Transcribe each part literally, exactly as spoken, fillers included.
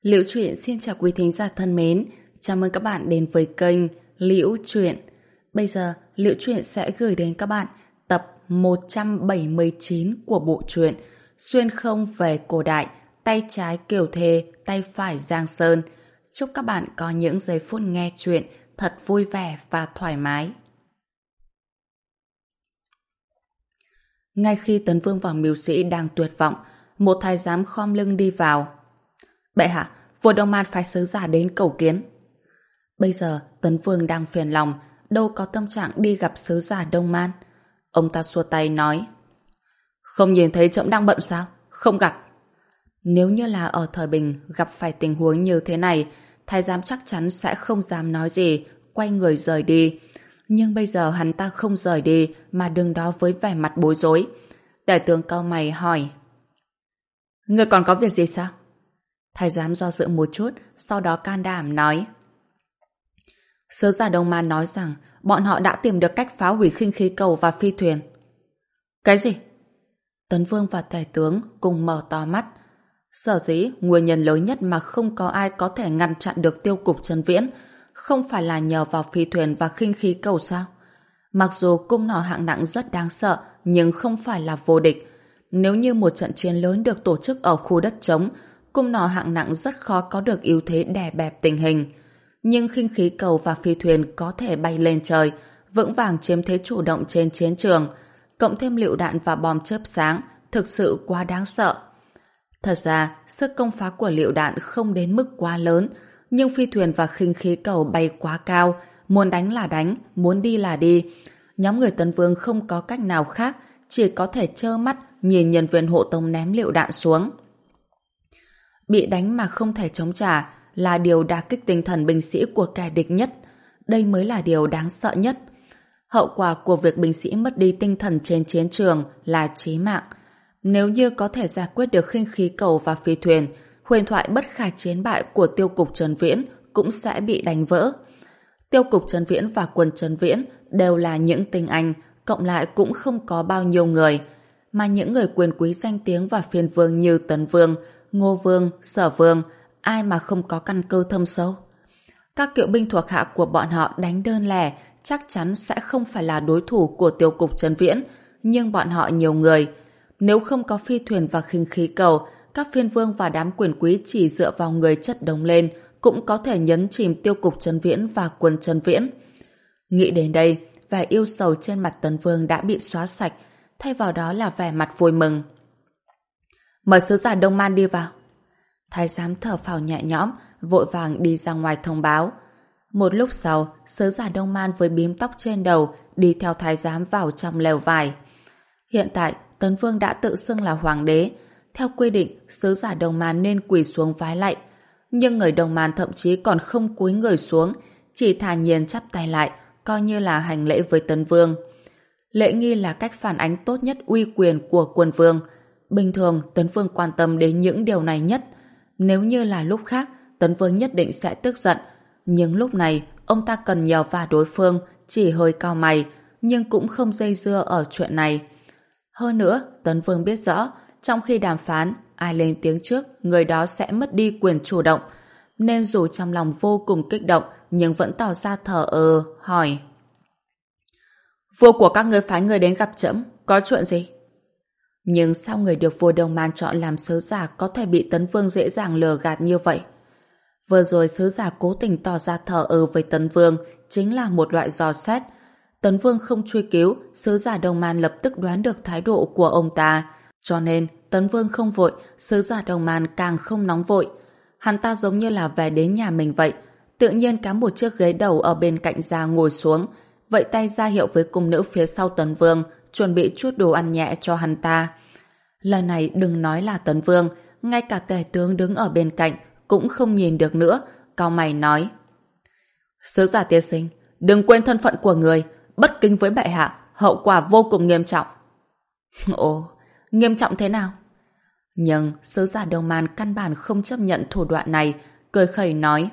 Liễu Chuyện xin chào quý thính giả thân mến, chào mừng các bạn đến với kênh Liễu Chuyện. Bây giờ, Liễu Chuyện sẽ gửi đến các bạn tập một trăm bảy mươi chín của bộ truyện Xuyên không về cổ đại, tay trái Kiều Thê, tay phải Giang Sơn. Chúc các bạn có những giây phút nghe chuyện thật vui vẻ và thoải mái. Ngay khi Tấn Vương và Mưu Sĩ đang tuyệt vọng, một thái giám khom lưng đi vào. Bệ hạ, vua Đông Man phái sứ giả đến cầu kiến. Bây giờ Tấn Vương đang phiền lòng, đâu có tâm trạng đi gặp sứ giả Đông Man. Ông ta xua tay nói: Không nhìn thấy trẫm đang bận sao? Không gặp. Nếu như là ở thời bình gặp phải tình huống như thế này, thái giám chắc chắn sẽ không dám nói gì, quay người rời đi. Nhưng bây giờ hắn ta không rời đi mà đứng đó với vẻ mặt bối rối. Tể tướng cau mày hỏi: Ngươi còn có việc gì sao? Thái giám do dự một chút, sau đó can đảm nói: Sứ giả Đông Man nói rằng bọn họ đã tìm được cách phá hủy khinh khí cầu và phi thuyền. Cái gì? Tấn Vương và tể tướng cùng mở to mắt. Sở dĩ nguyên nhân lớn nhất mà không có ai có thể ngăn chặn được Tiêu Cục Trấn Viễn không phải là nhờ vào phi thuyền và khinh khí cầu sao? Mặc dù cung nỏ hạng nặng rất đáng sợ, nhưng không phải là vô địch. Nếu như một trận chiến lớn được tổ chức ở khu đất trống, cung nỏ hạng nặng rất khó có được ưu thế đè bẹp tình hình. Nhưng khinh khí cầu và phi thuyền có thể bay lên trời, vững vàng chiếm thế chủ động trên chiến trường, cộng thêm lựu đạn và bom chớp sáng, thực sự quá đáng sợ. Thật ra, sức công phá của lựu đạn không đến mức quá lớn, nhưng phi thuyền và khinh khí cầu bay quá cao, muốn đánh là đánh, muốn đi là đi. Nhóm người Tấn Vương không có cách nào khác, chỉ có thể trơ mắt nhìn nhân viên hộ tống ném lựu đạn xuống. Bị đánh mà không thể chống trả là điều đả kích tinh thần binh sĩ của kẻ địch nhất. Đây mới là điều đáng sợ nhất. Hậu quả của việc binh sĩ mất đi tinh thần trên chiến trường là chí mạng. Nếu như có thể giải quyết được khinh khí cầu và phi thuyền, huyền thoại bất khả chiến bại của Tiêu Cục Trấn Viễn cũng sẽ bị đánh vỡ. Tiêu Cục Trấn Viễn và quân Trấn Viễn đều là những tinh anh, cộng lại cũng không có bao nhiêu người. Mà những người quyền quý danh tiếng và phiên vương như Tấn Vương, Ngô Vương, Sở Vương, ai mà không có căn cơ thâm sâu. Các kỵ binh thuộc hạ của bọn họ đánh đơn lẻ chắc chắn sẽ không phải là đối thủ của Tiêu Cục Trấn Viễn, nhưng bọn họ nhiều người. Nếu không có phi thuyền và khinh khí cầu, các phiên vương và đám quyền quý chỉ dựa vào người chất đống lên cũng có thể nhấn chìm Tiêu Cục Trấn Viễn và quân Trấn Viễn. Nghĩ đến đây, vẻ yêu sầu trên mặt Tấn Vương đã bị xóa sạch, thay vào đó là vẻ mặt vui mừng. Mời sứ giả Đông Man đi vào. Thái giám thở phào nhẹ nhõm, vội vàng đi ra ngoài thông báo. Một lúc sau, sứ giả Đông Man với bím tóc trên đầu đi theo thái giám vào trong lều vải. Hiện tại, Tấn Vương đã tự xưng là hoàng đế. Theo quy định, sứ giả Đông Man nên quỳ xuống vái lạy. Nhưng người Đông Man thậm chí còn không cúi người xuống, chỉ thản nhiên chắp tay lại, coi như là hành lễ với Tấn Vương. Lễ nghi là cách phản ánh tốt nhất uy quyền của quân vương. Bình thường, Tấn Vương quan tâm đến những điều này nhất. Nếu như là lúc khác, Tấn Vương nhất định sẽ tức giận. Nhưng lúc này, ông ta cần nhờ vả đối phương, chỉ hơi cau mày, nhưng cũng không dây dưa ở chuyện này. Hơn nữa, Tấn Vương biết rõ, trong khi đàm phán, ai lên tiếng trước, người đó sẽ mất đi quyền chủ động. Nên dù trong lòng vô cùng kích động, nhưng vẫn tỏ ra thờ ơ, hỏi: Vua của các ngươi phái người đến gặp trẫm, có chuyện gì? Nhưng sao người được vua Đông Man chọn làm sứ giả có thể bị Tấn Vương dễ dàng lừa gạt như vậy? Vừa rồi sứ giả cố tình tỏ ra thờ ơ với Tấn Vương chính là một loại dò xét. Tấn Vương không truy cứu, sứ giả Đông Man lập tức đoán được thái độ của ông ta. Cho nên, Tấn Vương không vội, sứ giả Đông Man càng không nóng vội. Hắn ta giống như là về đến nhà mình vậy, tự nhiên cắm một chiếc ghế đầu ở bên cạnh ra ngồi xuống, vẫy tay ra hiệu với cung nữ phía sau Tấn Vương, chuẩn bị chút đồ ăn nhẹ cho hắn ta. Lần này đừng nói là Tấn Vương, ngay cả tể tướng đứng ở bên cạnh cũng không nhìn được nữa, cau mày nói: Sứ giả tiên sinh, đừng quên thân phận của người, bất kính với bệ hạ, hậu quả vô cùng nghiêm trọng. Ồ, nghiêm trọng thế nào? Nhưng sứ giả Đông Man căn bản không chấp nhận thủ đoạn này, cười khẩy nói: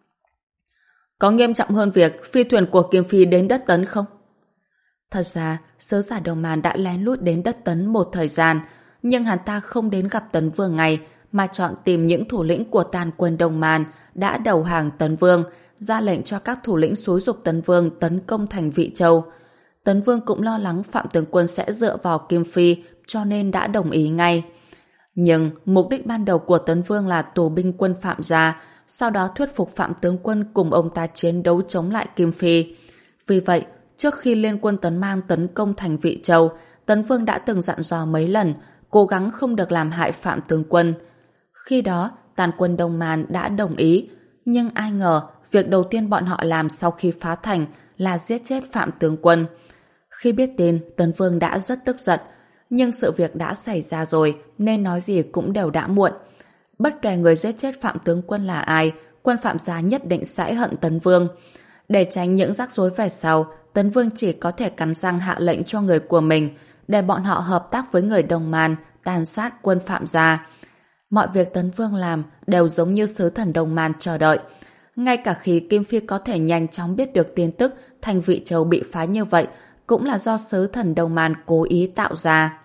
Có nghiêm trọng hơn việc phi thuyền của Kiêm Phi đến đất Tấn không? Thật ra, sứ giả Đông Man đã lén lút đến đất Tấn một thời gian, nhưng hắn ta không đến gặp Tấn Vương ngay, mà chọn tìm những thủ lĩnh của tàn quân Đông Man đã đầu hàng Tấn Vương, ra lệnh cho các thủ lĩnh xúi giục Tấn Vương tấn công thành Vị Châu. Tấn Vương cũng lo lắng Phạm tướng quân sẽ dựa vào Kim Phi, cho nên đã đồng ý ngay. Nhưng mục đích ban đầu của Tấn Vương là tù binh quân Phạm gia, sau đó thuyết phục Phạm tướng quân cùng ông ta chiến đấu chống lại Kim Phi. Vì vậy, trước khi liên quân Tấn Mang tấn công thành Vị Châu, Tấn Vương đã từng dặn dò mấy lần, cố gắng không được làm hại Phạm tướng quân. Khi đó, tàn quân Đông Man đã đồng ý, nhưng ai ngờ việc đầu tiên bọn họ làm sau khi phá thành là giết chết Phạm tướng quân. Khi biết tin, Tấn Vương đã rất tức giận, nhưng sự việc đã xảy ra rồi nên nói gì cũng đều đã muộn. Bất kể người giết chết Phạm tướng quân là ai, quân Phạm gia nhất định sẽ hận Tấn Vương. Để tránh những rắc rối về sau, Tấn Vương chỉ có thể cắn răng hạ lệnh cho người của mình để bọn họ hợp tác với người Đông Man tàn sát quân Phạm gia. Mọi việc Tấn Vương làm đều giống như sứ thần Đông Man chờ đợi. Ngay cả khi Kim Phi có thể nhanh chóng biết được tin tức thành Vị Châu bị phá như vậy, cũng là do sứ thần Đông Man cố ý tạo ra.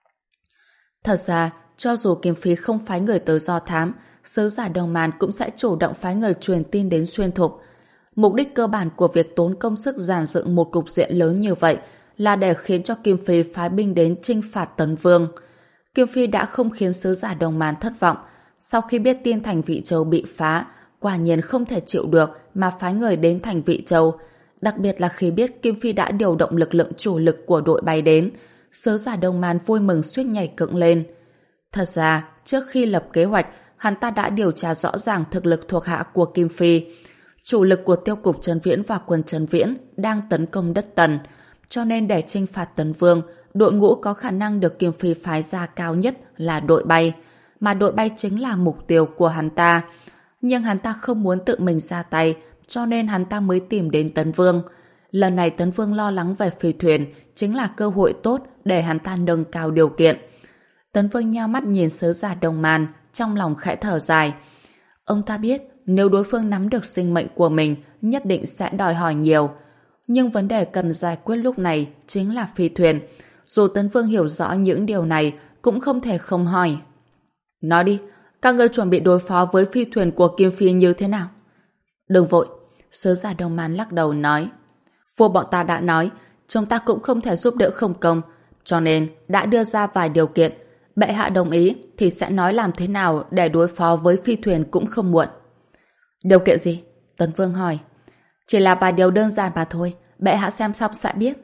Thật ra, cho dù Kim Phi không phái người tới do thám, sứ giả Đông Man cũng sẽ chủ động phái người truyền tin đến Xuyên Thục. Mục đích cơ bản của việc tốn công sức dàn dựng một cục diện lớn như vậy là để khiến cho Kim Phi phái binh đến chinh phạt Tấn Vương. Kim Phi đã không khiến sứ giả Đông Man thất vọng. Sau khi biết tin thành Vị Châu bị phá, quả nhiên không thể chịu được mà phái người đến thành Vị Châu. Đặc biệt là khi biết Kim Phi đã điều động lực lượng chủ lực của đội bay đến, sứ giả Đông Man vui mừng suýt nhảy cẫng lên. Thật ra, trước khi lập kế hoạch, hắn ta đã điều tra rõ ràng thực lực thuộc hạ của Kim Phi. Chủ lực của tiêu cục Trấn Viễn và quân Trấn Viễn đang tấn công đất Tần, cho nên để chinh phạt Tấn Vương, đội ngũ có khả năng được Kim Phi phái ra cao nhất là đội bay, mà đội bay chính là mục tiêu của hắn ta. Nhưng hắn ta không muốn tự mình ra tay, cho nên hắn ta mới tìm đến Tấn Vương. Lần này Tấn Vương lo lắng về phi thuyền, chính là cơ hội tốt để hắn ta nâng cao điều kiện. Tấn Vương nheo mắt nhìn sứ giả Đông Man, trong lòng khẽ thở dài. Ông ta biết nếu đối phương nắm được sinh mệnh của mình, nhất định sẽ đòi hỏi nhiều. Nhưng vấn đề cần giải quyết lúc này chính là phi thuyền. Dù Tấn Vương hiểu rõ những điều này, cũng không thể không hỏi. Nói đi, các ngươi chuẩn bị đối phó với phi thuyền của Kim Phi như thế nào? Đừng vội, sứ giả Đông Man lắc đầu nói. Vua bọn ta đã nói, chúng ta cũng không thể giúp đỡ không công, cho nên đã đưa ra vài điều kiện. Bệ hạ đồng ý thì sẽ nói làm thế nào để đối phó với phi thuyền cũng không muộn. Điều kiện gì? Tấn Vương hỏi. Chỉ là vài điều đơn giản mà thôi, bệ hạ xem xong sẽ biết.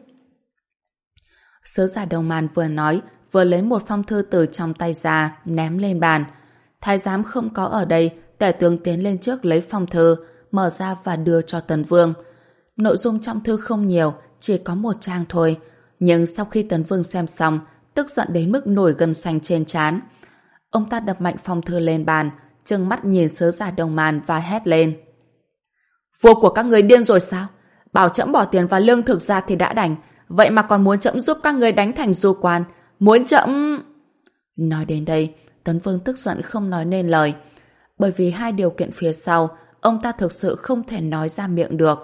Sứ giả Đông Man vừa nói, vừa lấy một phong thư từ trong tay ra, ném lên bàn. Thái giám không có ở đây, tể tướng tiến lên trước lấy phong thư, mở ra và đưa cho Tấn Vương. Nội dung trong thư không nhiều, chỉ có một trang thôi. Nhưng sau khi Tấn Vương xem xong, tức giận đến mức nổi gân xanh trên trán. Ông ta đập mạnh phong thư lên bàn, trừng mắt nhìn sứ giả Đông Man và hét lên. Vua của các người điên rồi sao? Bảo trẫm bỏ tiền và lương thực ra thì đã đành, vậy mà còn muốn trẫm giúp các người đánh thành du quan. Muốn trẫm... Nói đến đây, Tấn Vương tức giận không nói nên lời. Bởi vì hai điều kiện phía sau, ông ta thực sự không thể nói ra miệng được.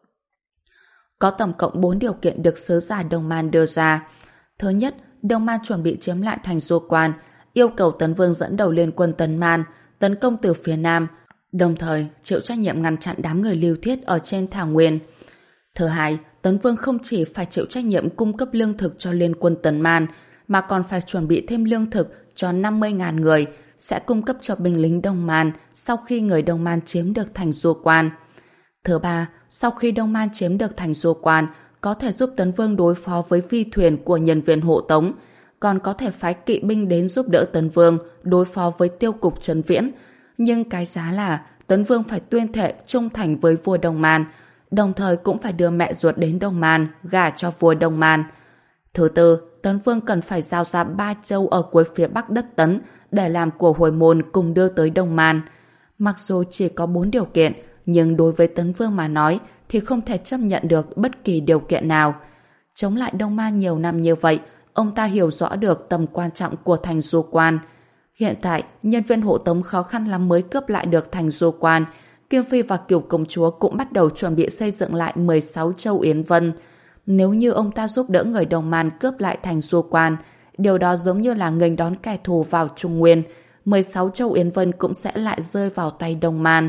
Có tổng cộng bốn điều kiện được sứ giả Đông Man đưa ra. Thứ nhất, Đông Man chuẩn bị chiếm lại thành Du Quan, yêu cầu Tấn Vương dẫn đầu liên quân Tấn Man, tấn công từ phía Nam, đồng thời chịu trách nhiệm ngăn chặn đám người lưu thiết ở trên thảo nguyên. Thứ hai, Tấn Vương không chỉ phải chịu trách nhiệm cung cấp lương thực cho liên quân Tấn Man, mà còn phải chuẩn bị thêm lương thực cho năm mươi nghìn người, sẽ cung cấp cho binh lính Đông Man sau khi người Đông Man chiếm được thành Du Quan. Thứ ba, sau khi Đông Man chiếm được thành Du Quan, có thể giúp Tấn Vương đối phó với phi thuyền của nhân viên hộ tống, còn có thể phái kỵ binh đến giúp đỡ Tấn Vương đối phó với tiêu cục Trấn Viễn. Nhưng cái giá là Tấn Vương phải tuyên thệ trung thành với vua Đông Man, đồng thời cũng phải đưa mẹ ruột đến Đông Man gả cho vua Đông Man. Thứ tư, Tấn Vương cần phải giao ra ba châu ở cuối phía bắc đất Tấn để làm của hồi môn cùng đưa tới Đông Man. Mặc dù chỉ có bốn điều kiện, nhưng đối với Tấn Vương mà nói thì không thể chấp nhận được bất kỳ điều kiện nào. Chống lại Đông Man nhiều năm như vậy, ông ta hiểu rõ được tầm quan trọng của thành Du Quan. Hiện tại, nhân viên hộ tống khó khăn lắm mới cướp lại được thành Du Quan. Kim Phi và Cửu Công Chúa cũng bắt đầu chuẩn bị xây dựng lại mười sáu châu Yến Vân. Nếu như ông ta giúp đỡ người Đông Man cướp lại thành Du Quan, điều đó giống như là nghênh đón kẻ thù vào Trung Nguyên, mười sáu châu Yến Vân cũng sẽ lại rơi vào tay Đông Man.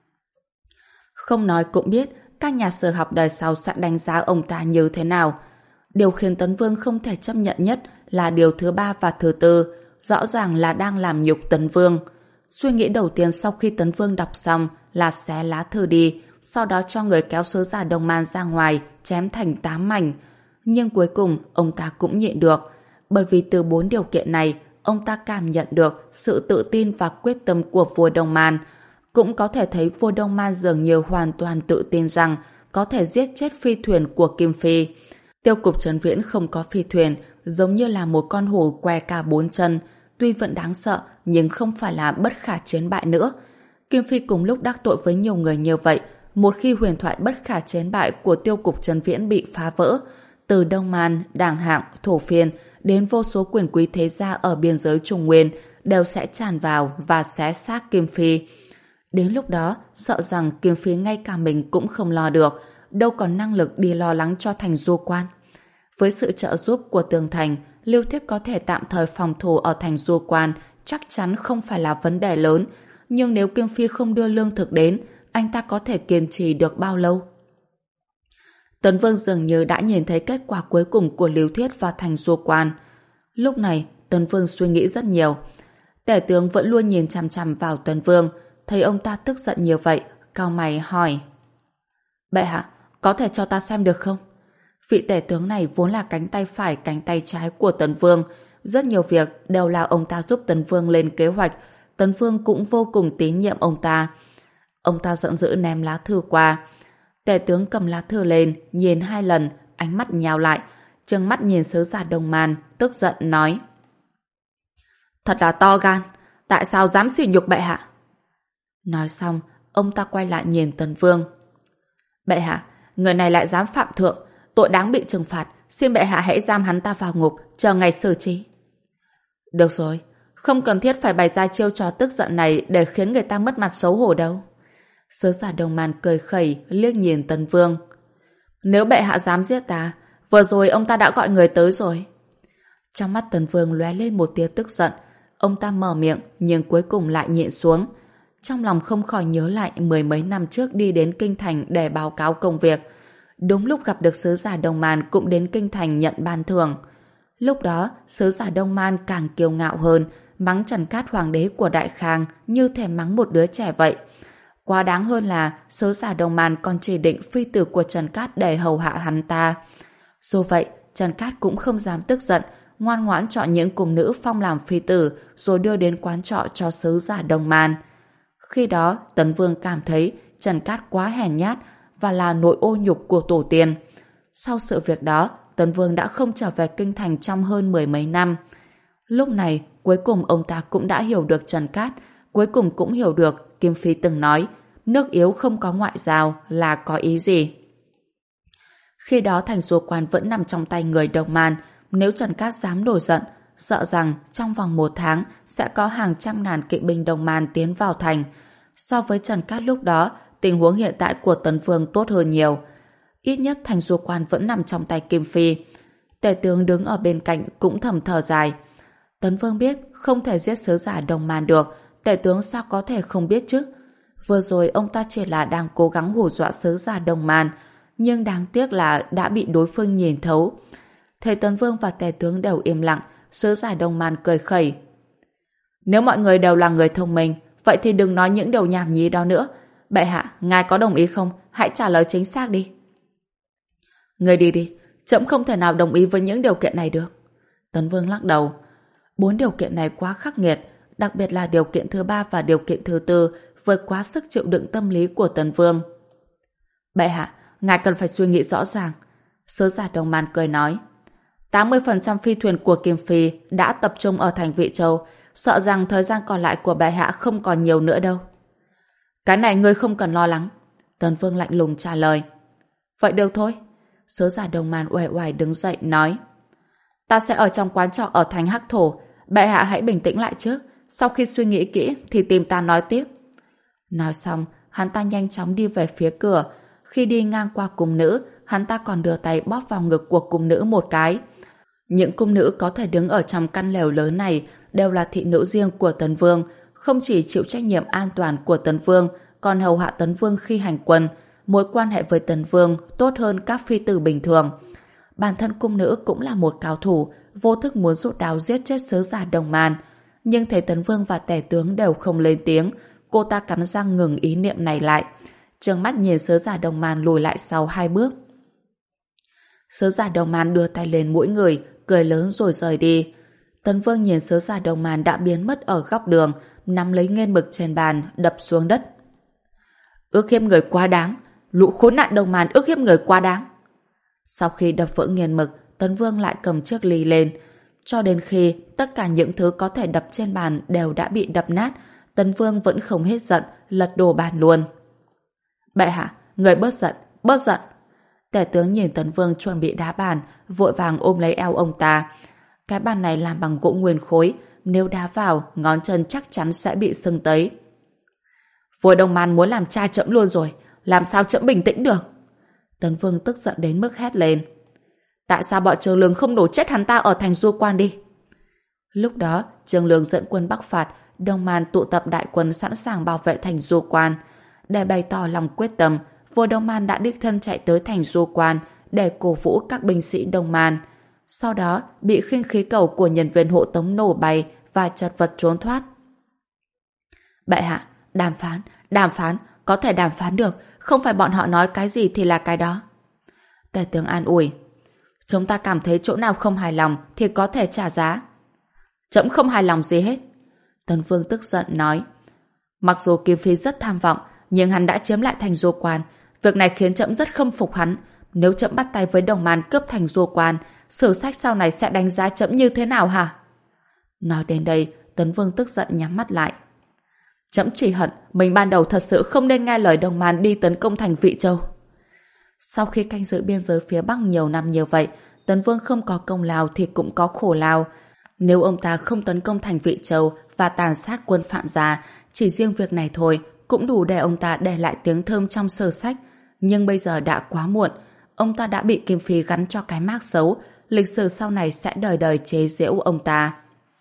Không nói cũng biết các nhà sử học đời sau sẽ đánh giá ông ta như thế nào. Điều khiến Tấn Vương không thể chấp nhận nhất là điều thứ ba và thứ tư, rõ ràng là đang làm nhục Tấn Vương. Suy nghĩ đầu tiên sau khi Tấn Vương đọc xong là xé lá thư đi, sau đó cho người kéo sứ giả Đông Man ra ngoài, chém thành tám mảnh. Nhưng cuối cùng ông ta cũng nhịn được, bởi vì từ bốn điều kiện này, ông ta cảm nhận được sự tự tin và quyết tâm của vua Đông Man. Cũng có thể thấy vua Đông Man dường như hoàn toàn tự tin rằng có thể giết chết phi thuyền của Kim Phi. Tiêu cục Trấn Viễn không có phi thuyền, giống như là một con hổ què cả bốn chân, tuy vẫn đáng sợ nhưng không phải là bất khả chiến bại nữa. Kim Phi cùng lúc đắc tội với nhiều người như vậy, một khi huyền thoại bất khả chiến bại của tiêu cục Trấn Viễn bị phá vỡ, từ Đông Man, Đàng Hạng, Thổ Phiên đến vô số quyền quý thế gia ở biên giới Trung Nguyên đều sẽ tràn vào và xé xác Kim Phi. Đến lúc đó, sợ rằng Kim Phi ngay cả mình cũng không lo được, đâu còn năng lực đi lo lắng cho thành Du Quan. Với sự trợ giúp của tường thành, Lưu Thiết có thể tạm thời phòng thủ ở thành Du Quan chắc chắn không phải là vấn đề lớn, nhưng nếu Kim Phi không đưa lương thực đến, anh ta có thể kiên trì được bao lâu? Tấn Vương dường như đã nhìn thấy kết quả cuối cùng của Lưu Thiết và thành Du Quan. Lúc này, Tấn Vương suy nghĩ rất nhiều. Tể tướng vẫn luôn nhìn chằm chằm vào Tấn Vương, thấy ông ta tức giận như vậy, cau mày hỏi: Bệ hạ, có thể cho ta xem được không? Vị tể tướng này vốn là cánh tay phải, cánh tay trái của Tấn Vương. Rất nhiều việc đều là ông ta giúp Tấn Vương lên kế hoạch. Tấn Vương cũng vô cùng tín nhiệm ông ta. Ông ta giận dữ ném lá thư qua. Tể tướng cầm lá thư lên, nhìn hai lần, ánh mắt nhào lại, trừng mắt nhìn sứ giả Đông Man, tức giận nói: Thật là to gan, tại sao dám sỉ nhục bệ hạ? Nói xong, ông ta quay lại nhìn Tấn Vương. Bệ hạ, người này lại dám phạm thượng, tội đáng bị trừng phạt, xin bệ hạ hãy giam hắn ta vào ngục, chờ ngày xử trí. Được rồi, không cần thiết phải bày ra chiêu trò tức giận này để khiến người ta mất mặt xấu hổ đâu. Sứ giả Đông Man cười khẩy liếc nhìn Tấn Vương. Nếu bệ hạ dám giết ta, vừa rồi ông ta đã gọi người tới rồi. Trong mắt Tấn Vương lóe lên một tia tức giận, ông ta mở miệng nhưng cuối cùng lại nhịn xuống. Trong lòng không khỏi nhớ lại mười mấy năm trước đi đến Kinh Thành để báo cáo công việc. Đúng lúc gặp được sứ giả Đông Man cũng đến Kinh Thành nhận ban thưởng. Lúc đó, sứ giả Đông Man càng kiêu ngạo hơn, mắng Trần Cát hoàng đế của Đại Khang như thể mắng một đứa trẻ vậy. Quá đáng hơn là sứ giả Đông Man còn chỉ định phi tử của Trần Cát để hầu hạ hắn ta. Dù vậy, Trần Cát cũng không dám tức giận, ngoan ngoãn chọn những cung nữ phong làm phi tử rồi đưa đến quán trọ cho sứ giả Đông Man. Khi đó, Tấn Vương cảm thấy Trần Cát quá hèn nhát và là nội ô nhục của tổ tiên. Sau sự việc đó, Tấn Vương đã không trở về Kinh Thành trong hơn mười mấy năm. Lúc này, cuối cùng ông ta cũng đã hiểu được Trần Cát, cuối cùng cũng hiểu được Kim Phi từng nói nước yếu không có ngoại giao là có ý gì. Khi đó thành Du Quan vẫn nằm trong tay người Đông Man, nếu Trần Cát dám nổi giận, sợ rằng trong vòng một tháng sẽ có hàng trăm ngàn kỵ binh Đông Man tiến vào thành. So với Trần Cát lúc đó, tình huống hiện tại của Tấn Vương tốt hơn nhiều. Ít nhất thành Du Quan vẫn nằm trong tay Kim Phi. Tể tướng đứng ở bên cạnh cũng thầm thở dài. Tấn Vương biết không thể giết sứ giả Đông Man được, tể tướng sao có thể không biết chứ? Vừa rồi ông ta chỉ là đang cố gắng hù dọa sứ giả Đông Man, nhưng đáng tiếc là đã bị đối phương nhìn thấu. Thấy Tấn Vương và tể tướng đều im lặng, sứ giả Đông Man cười khẩy. Nếu mọi người đều là người thông minh, vậy thì đừng nói những điều nhảm nhí đó nữa. Bệ hạ, ngài có đồng ý không? Hãy trả lời chính xác đi. Người đi đi, trẫm không thể nào đồng ý với những điều kiện này được. Tấn Vương lắc đầu. Bốn điều kiện này quá khắc nghiệt, đặc biệt là điều kiện thứ ba và điều kiện thứ tư vượt quá sức chịu đựng tâm lý của Tấn Vương. Bệ hạ, ngài cần phải suy nghĩ rõ ràng. Sứ giả Đông Man cười nói. tám mươi phần trăm phi thuyền của Kim Phi đã tập trung ở thành Vị Châu, sợ rằng thời gian còn lại của bệ hạ không còn nhiều nữa đâu. Cái này ngươi không cần lo lắng. Tấn Vương lạnh lùng trả lời. Vậy được thôi. Sứ giả Đông Man uể oải đứng dậy nói. Ta sẽ ở trong quán trọ ở thành Hắc Thổ. Bệ hạ hãy bình tĩnh lại trước. Sau khi suy nghĩ kỹ thì tìm ta nói tiếp. Nói xong, hắn ta nhanh chóng đi về phía cửa. Khi đi ngang qua cung nữ, hắn ta còn đưa tay bóp vào ngực của cung nữ một cái. Những cung nữ có thể đứng ở trong căn lều lớn này đều là thị nữ riêng của Tấn Vương, không chỉ chịu trách nhiệm an toàn của Tấn Vương, còn hầu hạ Tấn Vương khi hành quân, mối quan hệ với Tấn Vương tốt hơn các phi tử bình thường. Bản thân cung nữ cũng là một cao thủ, vô thức muốn rút đao giết chết sứ giả Đồng Man, nhưng thấy Tấn Vương và tể tướng đều không lên tiếng, cô ta cắn răng ngừng ý niệm này lại, trừng mắt nhìn sứ giả Đồng Man lùi lại sau hai bước. Sứ giả Đồng Man đưa tay lên mũi người, cười lớn rồi rời đi. Tấn Vương nhìn sứ giả Đồng Man đã biến mất ở góc đường, nắm lấy nghiên mực trên bàn, đập xuống đất. Ước hiếp người quá đáng, lũ khốn nạn Đồng Man ước hiếp người quá đáng. Sau khi đập vỡ nghiên mực, Tấn Vương lại cầm chiếc ly lên. Cho đến khi tất cả những thứ có thể đập trên bàn đều đã bị đập nát, Tấn Vương vẫn không hết giận, lật đổ bàn luôn. Bệ hạ, người bớt giận, bớt giận. Tể tướng nhìn Tấn Vương chuẩn bị đá bàn, vội vàng ôm lấy eo ông ta. Cái bàn này làm bằng gỗ nguyên khối, nếu đá vào, ngón chân chắc chắn sẽ bị sưng tấy. Vua Đông Man muốn làm cha trẫm luôn rồi, làm sao trẫm bình tĩnh được? Tấn Vương tức giận đến mức hét lên. Tại sao bọn Trương Lương không đổ chết hắn ta ở thành Du Quan đi? Lúc đó, Trương Lương dẫn quân bắc phạt, Đông Man tụ tập đại quân sẵn sàng bảo vệ thành Du Quan. Để bày tỏ lòng quyết tâm, vua Đông Man đã đích thân chạy tới thành Du Quan để cổ vũ các binh sĩ Đông Man. Sau đó, bị khinh khí cầu của nhân viên hộ tống nổ bay và chật vật trốn thoát. Bệ hạ, đàm phán, đàm phán, có thể đàm phán được, không phải bọn họ nói cái gì thì là cái đó. Tể tướng an ủi. Chúng ta cảm thấy chỗ nào không hài lòng thì có thể trả giá. Trẫm không hài lòng gì hết. Tấn Vương tức giận nói. Mặc dù Kim Phi rất tham vọng, nhưng hắn đã chiếm lại thành Du Quan. Việc này khiến trẫm rất khâm phục hắn. Nếu trẫm bắt tay với Đồng Man cướp thành Du Quan, sử sách sau này sẽ đánh giá trẫm như thế nào hả? Nói đến đây, Tấn Vương tức giận nhắm mắt lại. Trẫm chỉ hận mình ban đầu thật sự không nên nghe lời Đồng Man đi tấn công thành Vị Châu. Sau khi canh giữ biên giới phía Bắc nhiều năm như vậy, Tấn Vương không có công lao thì cũng có khổ lao. Nếu ông ta không tấn công thành Vị Châu và tàn sát quân Phạm gia, chỉ riêng việc này thôi cũng đủ để ông ta để lại tiếng thơm trong sử sách. Nhưng bây giờ đã quá muộn, ông ta đã bị Kim Phi gắn cho cái mác xấu, lịch sử sau này sẽ đời đời chế giễu ông ta.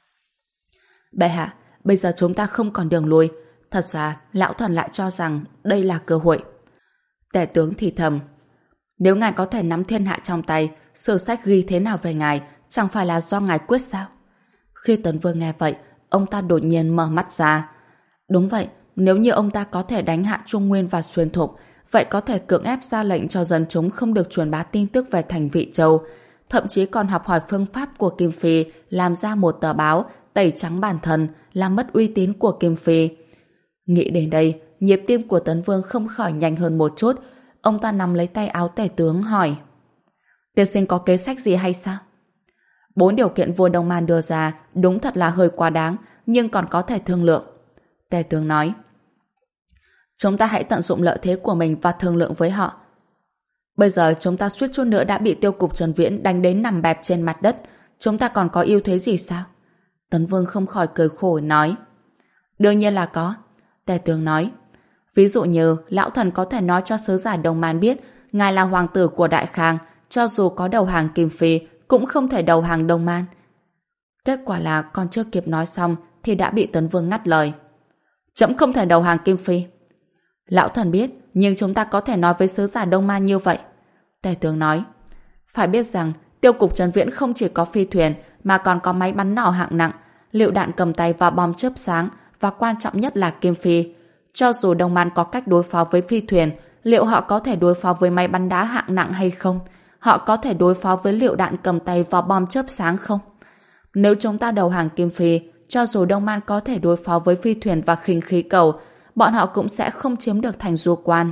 Bệ hạ, bây giờ chúng ta không còn đường lui. Thật ra, lão thần lại cho rằng đây là cơ hội. Tể tướng thì thầm. Nếu ngài có thể nắm thiên hạ trong tay, sử sách ghi thế nào về ngài, chẳng phải là do ngài quyết sao? Khi Tấn Vương nghe vậy, ông ta đột nhiên mở mắt ra. Đúng vậy, nếu như ông ta có thể đánh hạ Trung Nguyên và Xuyên Thục, vậy có thể cưỡng ép ra lệnh cho dân chúng không được truyền bá tin tức về thành Vị Châu, thậm chí còn học hỏi phương pháp của Kim Phi, làm ra một tờ báo tẩy trắng bản thân, làm mất uy tín của Kim Phi. Nghĩ đến đây, nhịp tim của Tấn Vương không khỏi nhanh hơn một chút. Ông ta nắm lấy tay áo tể tướng hỏi. Tiên sinh có kế sách gì hay sao? Bốn điều kiện vua Đông Man đưa ra đúng thật là hơi quá đáng, nhưng còn có thể thương lượng. Tể tướng nói. Chúng ta hãy tận dụng lợi thế của mình và thương lượng với họ. Bây giờ chúng ta suýt chút nữa đã bị Tiêu cục Trần Viễn đánh đến nằm bẹp trên mặt đất. Chúng ta còn có ưu thế gì sao? Tấn Vương không khỏi cười khổ nói. Đương nhiên là có. Tể tướng nói. Ví dụ như lão thần có thể nói cho sứ giả Đông Man biết ngài là hoàng tử của Đại Khang, cho dù có đầu hàng Kim Phi cũng không thể đầu hàng Đông Man. Kết quả là còn chưa kịp nói xong thì đã bị Tấn Vương ngắt lời. Trẫm không thể đầu hàng Kim Phi. Lão thần biết, nhưng chúng ta có thể nói với sứ giả Đông Man như vậy. Tể tướng nói. Phải biết rằng Tiêu cục Trần Viễn không chỉ có phi thuyền mà còn có máy bắn nỏ hạng nặng, lựu đạn cầm tay và bom chớp sáng, và quan trọng nhất là Kim Phi. Cho dù Đông Man có cách đối phó với phi thuyền, liệu họ có thể đối phó với máy bắn đá hạng nặng hay không? Họ có thể đối phó với lựu đạn cầm tay và bom chớp sáng không? Nếu chúng ta đầu hàng Kim Phi, cho dù Đông Man có thể đối phó với phi thuyền và khinh khí cầu, bọn họ cũng sẽ không chiếm được thành Du Quan.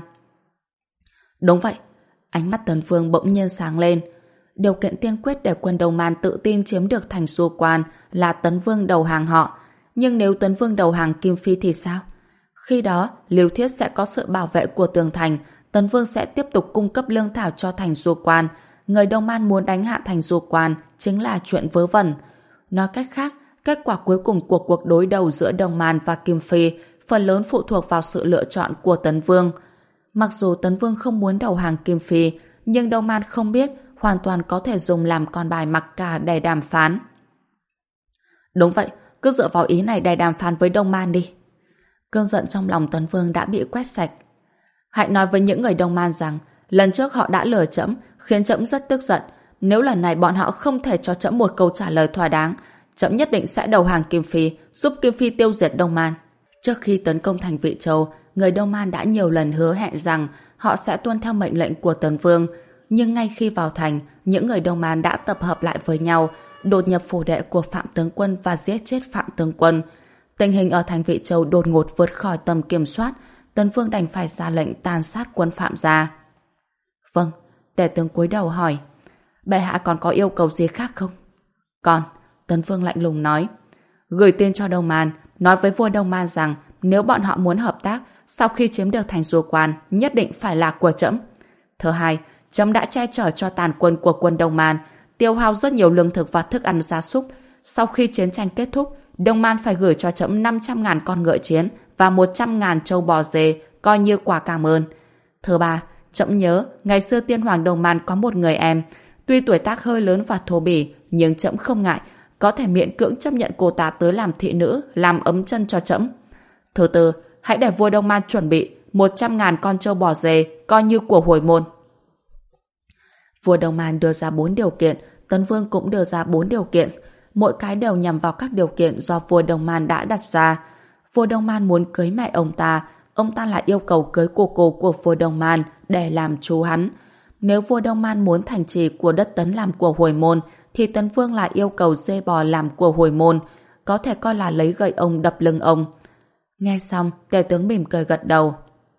Đúng vậy. Ánh mắt Tấn Vương bỗng nhiên sáng lên. Điều kiện tiên quyết để quân Đông Man tự tin chiếm được thành Du Quan là Tấn Vương đầu hàng họ. Nhưng nếu Tấn Vương đầu hàng Kim Phi thì sao? Khi đó, Liêu Thiết sẽ có sự bảo vệ của tường thành, Tấn Vương sẽ tiếp tục cung cấp lương thảo cho thành Du Quan. Người Đông Man muốn đánh hạ thành Du Quan chính là chuyện vớ vẩn. Nói cách khác, kết quả cuối cùng của cuộc đối đầu giữa Đông Man và Kim Phi phần lớn phụ thuộc vào sự lựa chọn của Tấn Vương. Mặc dù Tấn Vương không muốn đầu hàng Kim Phi, nhưng Đông Man không biết hoàn toàn có thể dùng làm con bài mặc cả để đàm phán. Đúng vậy, cứ cứ dựa vào ý này để đàm phán với Đông Man đi. Cơn giận trong lòng Tấn Vương đã bị quét sạch. Hãy nói với những người Đông Man rằng lần trước họ đã lừa trẫm, khiến trẫm rất tức giận. Nếu lần này bọn họ không thể cho trẫm một câu trả lời thỏa đáng, trẫm nhất định sẽ đầu hàng Kim Phi, giúp Kim Phi tiêu diệt Đông Man. Trước khi tấn công thành Vị Châu, người Đông Man đã nhiều lần hứa hẹn rằng họ sẽ tuân theo mệnh lệnh của Tấn Vương. Nhưng ngay khi vào thành, những người Đông Man đã tập hợp lại với nhau, đột nhập phủ đệ của Phạm Tướng Quân và giết chết Phạm Tướng Quân. Tình hình ở thành Vị Châu đột ngột vượt khỏi tầm kiểm soát, Tấn Vương đành phải ra lệnh tàn sát quân Phạm gia. Vâng, Tể tướng cúi đầu hỏi. Bệ hạ còn có yêu cầu gì khác không? Còn, Tấn Vương lạnh lùng nói. Gửi tin cho Đông Man, nói với vua Đông Man rằng nếu bọn họ muốn hợp tác, sau khi chiếm được thành Du Quan, nhất định phải là của trẫm. Thứ hai, trẫm đã che chở cho tàn quân của quân Đông Man, tiêu hao rất nhiều lương thực và thức ăn gia súc. Sau khi chiến tranh kết thúc, Đông Man phải gửi cho trẫm năm trăm ngàn con ngựa chiến và một trăm ngàn trâu bò dê, coi như quà cảm ơn. Thứ ba, trẫm nhớ ngày xưa tiên hoàng Đông Man có một người em, tuy tuổi tác hơi lớn và thô bỉ, nhưng trẫm không ngại, có thể miễn cưỡng chấp nhận cô ta tới làm thị nữ, làm ấm chân cho trẫm. Thứ tư, hãy để vua Đông Man chuẩn bị một trăm ngàn con trâu bò dê, coi như của hồi môn. Vua Đông Man đưa ra bốn điều kiện, Tấn Vương cũng đưa ra bốn điều kiện, mỗi cái đều nhằm vào các điều kiện do vua Đông Man đã đặt ra. Vua Đông Man muốn cưới mẹ ông ta, ông ta lại yêu cầu cưới cô cô của vua Đông Man để làm chú hắn. Nếu vua Đông Man muốn thành trì của đất Tấn làm của hồi môn, thì Tấn Vương lại yêu cầu dê bò làm của hồi môn, có thể coi là lấy gậy ông đập lưng ông. Nghe xong, Tể tướng mỉm cười gật đầu.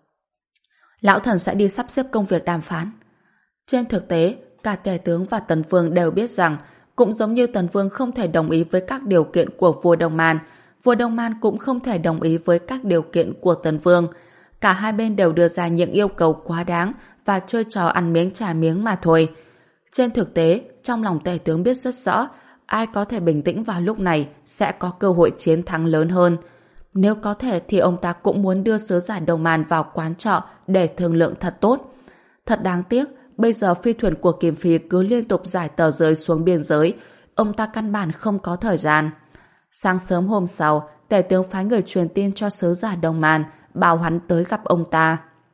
Lão thần sẽ đi sắp xếp công việc đàm phán. Trên thực tế, cả Tể tướng và Tấn Vương đều biết rằng, cũng giống như Tấn Vương không thể đồng ý với các điều kiện của vua Đông Man, vua Đông Man cũng không thể đồng ý với các điều kiện của Tấn Vương. Cả hai bên đều đưa ra những yêu cầu quá đáng và chơi trò ăn miếng trả miếng mà thôi. Trên thực tế, trong lòng Tể tướng biết rất rõ, ai có thể bình tĩnh vào lúc này sẽ có cơ hội chiến thắng lớn hơn. Nếu có thể thì ông ta cũng muốn đưa sứ giả Đông Man vào quán trọ để thương lượng thật tốt. Thật đáng tiếc, bây giờ phi thuyền của Kim Phi cứ liên tục giải tờ rơi xuống biên giới, ông ta căn bản không có thời gian. Sáng sớm hôm sau, Tể tướng phái người truyền tin cho sứ giả Đông Man, bảo hắn tới gặp ông ta.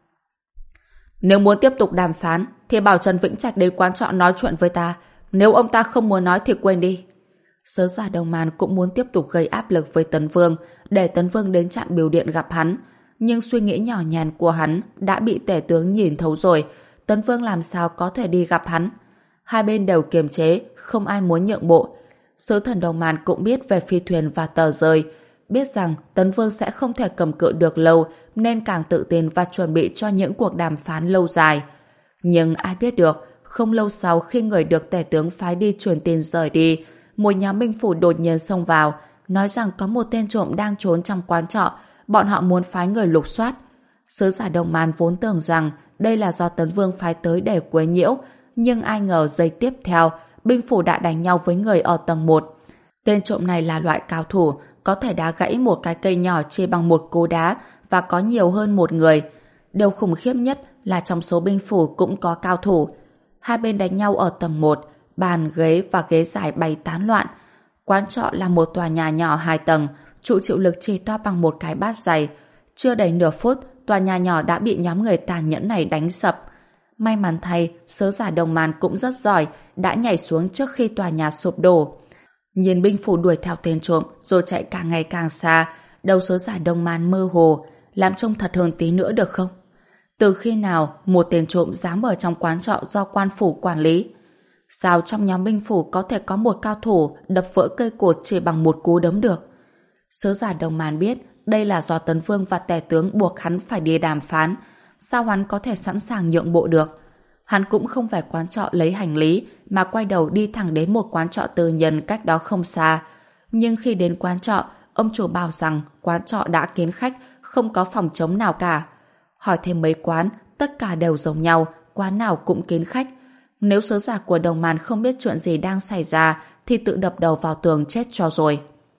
Nếu muốn tiếp tục đàm phán, thì bảo Trần Vĩnh Trạch đến quán trọ nói chuyện với ta. Nếu ông ta không muốn nói thì quên đi. Sứ giả Đông Man cũng muốn tiếp tục gây áp lực với Tấn Vương, để Tấn Vương đến trạm bưu điện gặp hắn. Nhưng suy nghĩ nhỏ nhàn của hắn đã bị Tể tướng nhìn thấu rồi. Tấn Vương làm sao có thể đi gặp hắn? Hai bên đều kiềm chế, không ai muốn nhượng bộ. Sứ thần Đông Man cũng biết về phi thuyền và tờ rơi, biết rằng Tấn Vương sẽ không thể cầm cự được lâu, nên càng tự tin và chuẩn bị cho những cuộc đàm phán lâu dài. Nhưng ai biết được, không lâu sau khi người được Tể tướng phái đi truyền tin rời đi, một nhóm binh phủ đột nhiên xông vào, nói rằng có một tên trộm đang trốn trong quán trọ, bọn họ muốn phái người lục soát. Sứ giả Đông Man vốn tưởng rằng đây là do Tấn Vương phái tới để quấy nhiễu, nhưng ai ngờ giây tiếp theo, binh phủ đã đánh nhau với người ở tầng một. Tên trộm này là loại cao thủ, có thể đá gãy một cái cây nhỏ chỉ bằng một cú đá và có nhiều hơn một người. Điều khủng khiếp nhất là trong số binh phủ cũng có cao thủ. Hai bên đánh nhau ở tầng một, bàn, ghế và ghế dài bay tán loạn. Quán trọ là một tòa nhà nhỏ hai tầng, trụ chịu lực chỉ to bằng một cái bát dày. Chưa đầy nửa phút, tòa nhà nhỏ đã bị nhóm người tàn nhẫn này đánh sập. May mắn thay, sứ giả Đông Man cũng rất giỏi, đã nhảy xuống trước khi tòa nhà sụp đổ. Nhìn binh phủ đuổi theo tên trộm rồi chạy càng ngày càng xa, đầu sứ giả Đông Man mơ hồ, làm trông thật hơn tí nữa được không? Từ khi nào một tên trộm dám ở trong quán trọ do quan phủ quản lý? Sao trong nhóm binh phủ có thể có một cao thủ đập vỡ cây cột chỉ bằng một cú đấm được? Sứ giả Đông Man biết đây là do Tấn Vương và Tể tướng buộc hắn phải đi đàm phán. Sao hắn có thể sẵn sàng nhượng bộ được? Hắn cũng không phải quán trọ lấy hành lý mà quay đầu đi thẳng đến một quán trọ tư nhân cách đó không xa. Nhưng khi đến quán trọ, ông chủ bảo rằng quán trọ đã kín khách, không có phòng trống nào cả. Hỏi thêm mấy quán, tất cả đều giống nhau, quán nào cũng kín khách. Nếu sứ giả của Đông Man không biết chuyện gì đang xảy ra thì tự đập đầu vào tường chết cho rồi.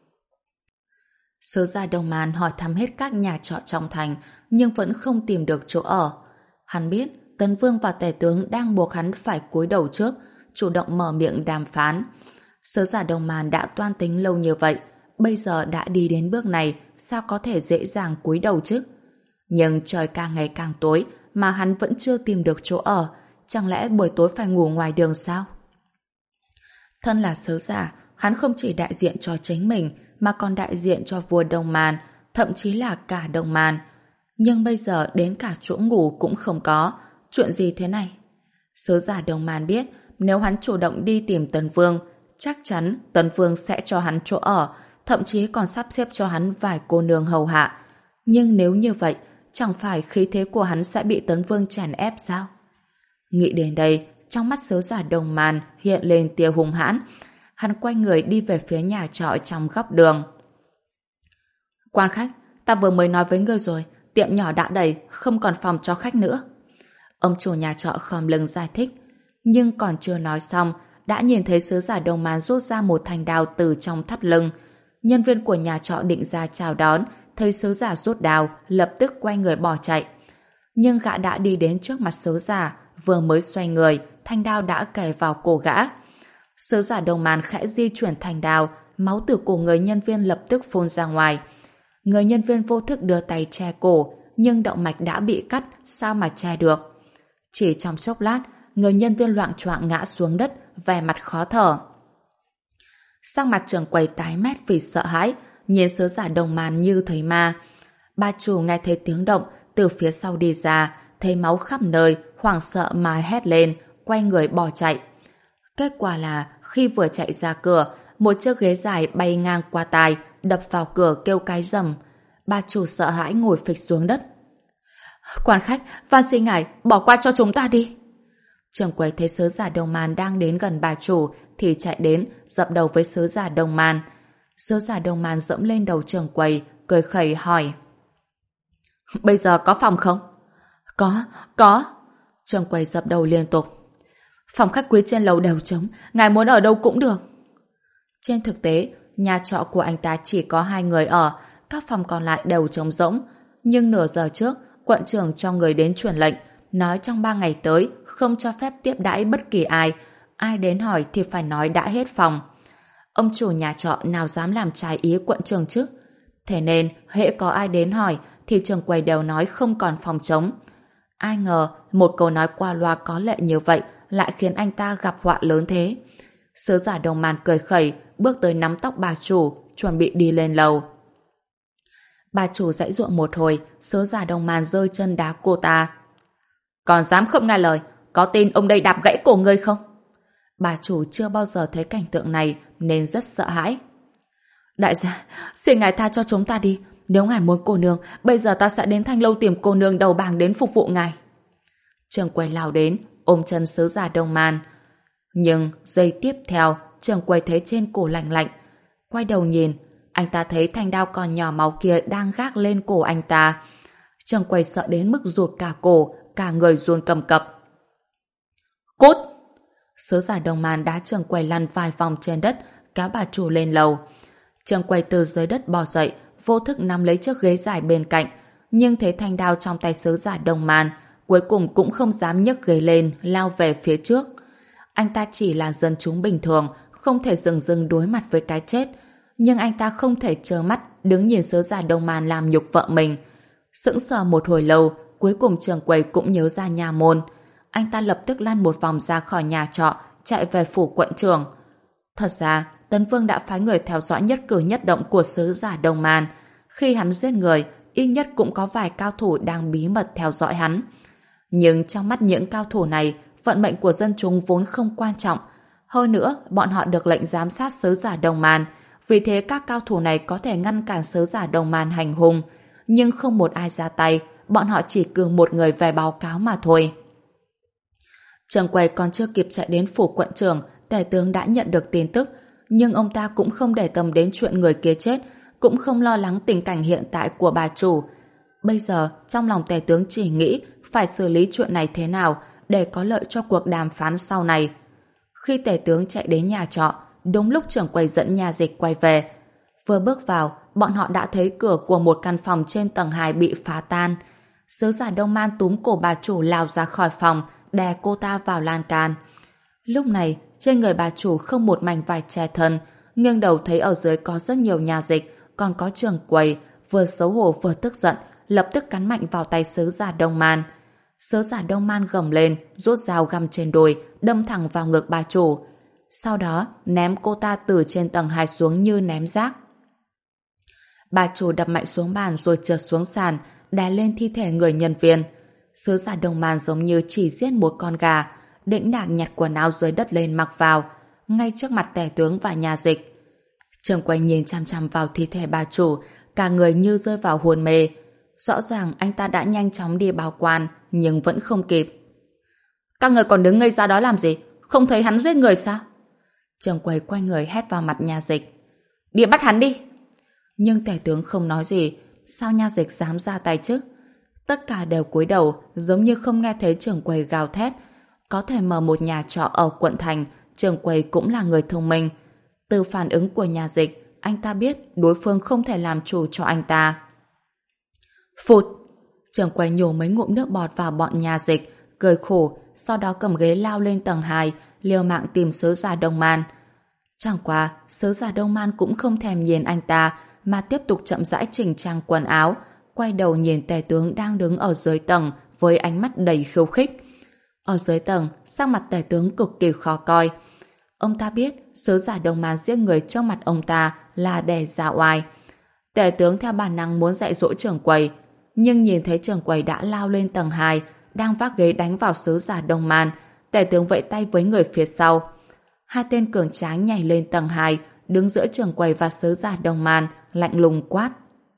Sứ giả Đông Man hỏi thăm hết các nhà trọ trong thành nhưng vẫn không tìm được chỗ ở. Hắn biết Tấn Vương và Tể tướng đang buộc hắn phải cúi đầu trước, chủ động mở miệng đàm phán. Sứ giả Đông Man đã toan tính lâu như vậy, bây giờ đã đi đến bước này, sao có thể dễ dàng cúi đầu chứ? Nhưng trời càng ngày càng tối mà hắn vẫn chưa tìm được chỗ ở, chẳng lẽ buổi tối phải ngủ ngoài đường sao? Thân là sứ giả, hắn không chỉ đại diện cho chính mình mà còn đại diện cho vua Đông Man, thậm chí là cả Đông Man. Nhưng bây giờ đến cả chỗ ngủ cũng không có. Chuyện gì thế này? Sứ giả Đông Man biết nếu hắn chủ động đi tìm Tần Vương, chắc chắn Tần Vương sẽ cho hắn chỗ ở, thậm chí còn sắp xếp cho hắn vài cô nương hầu hạ. Nhưng nếu như vậy, chẳng phải khí thế của hắn sẽ bị Tần Vương chèn ép sao? Nghĩ đến đây, trong mắt sứ giả Đông Man hiện lên tia hung hãn. Hắn quay người đi về phía nhà trọ trong góc đường. Quan khách, ta vừa mới nói với ngươi rồi, tiệm nhỏ đã đầy, không còn phòng cho khách nữa. Ông chủ nhà trọ khom lưng giải thích, nhưng còn chưa nói xong, đã nhìn thấy sứ giả Đông Man rút ra một thanh đao từ trong thắt lưng. Nhân viên của nhà trọ định ra chào đón, thấy sứ giả rút đao, lập tức quay người bỏ chạy. Nhưng gã đã đi đến trước mặt sứ giả, vừa mới xoay người, thanh đao đã kề vào cổ gã. Sứ giả Đông Man khẽ di chuyển thanh đao, máu từ cổ người nhân viên lập tức phun ra ngoài. Người nhân viên vô thức đưa tay che cổ, nhưng động mạch đã bị cắt, sao mà che được. Chỉ trong chốc lát, người nhân viên loạng choạng ngã xuống đất, vẻ mặt khó thở. Sắc mặt trưởng quầy tái mét vì sợ hãi, nhìn sứ giả Đông Man như thấy ma. Bà chủ nghe thấy tiếng động, từ phía sau đi ra, thấy máu khắp nơi, hoảng sợ mà hét lên, quay người bỏ chạy. Kết quả là khi vừa chạy ra cửa, một chiếc ghế dài bay ngang qua tai, đập vào cửa kêu cái rầm. Bà chủ sợ hãi ngồi phịch xuống đất. Quan khách, van xin ngài, bỏ qua cho chúng ta đi. Trưởng quầy thấy sứ giả Đông Man đang đến gần bà chủ thì chạy đến, dập đầu với sứ giả Đông Man. Sứ giả Đông Man dẫm lên đầu trưởng quầy, cười khẩy hỏi. Bây giờ có phòng không? Có, có. Trưởng quầy dập đầu liên tục. Phòng khách quý trên lầu đều trống, ngài muốn ở đâu cũng được. Trên thực tế, nhà trọ của anh ta chỉ có hai người ở, các phòng còn lại đều trống rỗng. Nhưng nửa giờ trước, quận trưởng cho người đến truyền lệnh, nói trong ba ngày tới không cho phép tiếp đãi bất kỳ ai. Ai đến hỏi thì phải nói đã hết phòng. Ông chủ nhà trọ nào dám làm trái ý quận trưởng chứ? Thế nên, hễ có ai đến hỏi thì trưởng quầy đều nói không còn phòng trống. Ai ngờ, một câu nói qua loa có lệ như vậy lại khiến anh ta gặp họa lớn thế. Sứ giả Đông Man cười khẩy, bước tới nắm tóc bà chủ, chuẩn bị đi lên lầu. Bà chủ giãy giụa một hồi, sứ giả Đông Man rơi chân đá cô ta. Còn dám không nghe lời, có tin ông đây đạp gãy cổ ngươi không? Bà chủ chưa bao giờ thấy cảnh tượng này nên rất sợ hãi. Đại gia, xin ngài tha cho chúng ta đi. Nếu ngài muốn cô nương, bây giờ ta sẽ đến Thanh Lâu tìm cô nương đầu bảng đến phục vụ ngài. Trưởng quầy lao đến, ôm chân sứ giả Đông Man. Nhưng giây tiếp theo, trưởng quầy thấy trên cổ lạnh lạnh. Quay đầu nhìn, anh ta thấy thanh đao còn nhỏ máu kia đang gác lên cổ anh ta. Trưởng quầy sợ đến mức rụt cả cổ, cả người run cầm cập. Cút! Sứ giả Đông Man đá trưởng quầy lăn vài vòng trên đất, kéo bà chủ lên lầu. Trưởng quầy từ dưới đất bò dậy, vô thức nắm lấy chiếc ghế dài bên cạnh, nhưng thấy thanh đao trong tay sứ giả Đông Man, cuối cùng cũng không dám nhấc ghế lên, lao về phía trước. Anh ta chỉ là dân chúng bình thường, không thể dừng dừng đối mặt với cái chết, nhưng anh ta không thể trơ mắt đứng nhìn sứ giả Đông Man làm nhục vợ mình. Sững sờ một hồi lâu, cuối cùng trưởng quầy cũng nhớ ra nhà môn. Anh ta lập tức lăn một vòng ra khỏi nhà trọ, chạy về phủ quận trưởng. Thật ra, Tấn Vương đã phái người theo dõi nhất cử nhất động của sứ giả Đông Man. Khi hắn giết người, ít nhất cũng có vài cao thủ đang bí mật theo dõi hắn. Nhưng trong mắt những cao thủ này, vận mệnh của dân chúng vốn không quan trọng. Hơn nữa, bọn họ được lệnh giám sát sứ giả Đông Man. Vì thế các cao thủ này có thể ngăn cản sứ giả Đông Man hành hung. Nhưng không một ai ra tay, bọn họ chỉ cử một người về báo cáo mà thôi. Trưởng quầy còn chưa kịp chạy đến phủ quận trưởng, tể tướng đã nhận được tin tức. Nhưng ông ta cũng không để tâm đến chuyện người kia chết, cũng không lo lắng tình cảnh hiện tại của bà chủ. Bây giờ, trong lòng tể tướng chỉ nghĩ phải xử lý chuyện này thế nào để có lợi cho cuộc đàm phán sau này. Khi tể tướng chạy đến nhà trọ, đúng lúc trưởng quầy dẫn nhà dịch quay về. Vừa bước vào, bọn họ đã thấy cửa của một căn phòng trên tầng hai bị phá tan. Sứ giả Đông Man túm cổ bà chủ lao ra khỏi phòng, đè cô ta vào lan can. Lúc này, trên người bà chủ không một mảnh vải che thân, nghiêng đầu thấy ở dưới có rất nhiều nhà dịch, còn có trưởng quầy, vừa xấu hổ vừa tức giận, lập tức cắn mạnh vào tay sứ giả Đông Man. Sứ giả Đông Man gầm lên, rút dao găm trên đùi, đâm thẳng vào ngực bà chủ. Sau đó, ném cô ta từ trên tầng hai xuống như ném rác. Bà chủ đập mạnh xuống bàn rồi trượt xuống sàn, đè lên thi thể người nhân viên. Sứ giả Đông Man giống như chỉ giết một con gà, đĩnh đạc nhặt quần áo dưới đất lên mặc vào, ngay trước mặt tể tướng và nhà dịch. Trường quay nhìn chăm chăm vào thi thể bà chủ, cả người như rơi vào hôn mê. Rõ ràng anh ta đã nhanh chóng đi báo quan, nhưng vẫn không kịp. Các người còn đứng ngây ra đó làm gì? Không thấy hắn giết người sao? Trường quay quay người hét vào mặt nhà dịch. Đi bắt hắn đi! Nhưng tể tướng không nói gì, sao nha dịch dám ra tay chứ? Tất cả đều cúi đầu, giống như không nghe thấy trưởng quầy gào thét. Có thể mở một nhà trọ ở quận thành, trưởng quầy cũng là người thông minh. Từ phản ứng của nhà dịch, anh ta biết đối phương không thể làm chủ cho anh ta. Phụt! Trưởng quầy nhổ mấy ngụm nước bọt vào bọn nhà dịch, cười khổ, sau đó cầm ghế lao lên tầng hai, liều mạng tìm sứ giả Đông Man. Chẳng qua, sứ giả Đông Man cũng không thèm nhìn anh ta, mà tiếp tục chậm rãi chỉnh trang quần áo, quay đầu nhìn tể tướng đang đứng ở dưới tầng với ánh mắt đầy khiêu khích. Ở dưới tầng, sắc mặt tể tướng cực kỳ khó coi. Ông ta biết sứ giả Đông Man giết người trước mặt ông ta là để ra oai. Tể tướng theo bản năng muốn dạy dỗ trưởng quầy, nhưng nhìn thấy trưởng quầy đã lao lên tầng hai, đang vác ghế đánh vào sứ giả Đông Man, tể tướng vẫy tay với người phía sau. Hai tên cường tráng nhảy lên tầng hai, đứng giữa trưởng quầy và sứ giả Đông Man, lạnh lùng quát.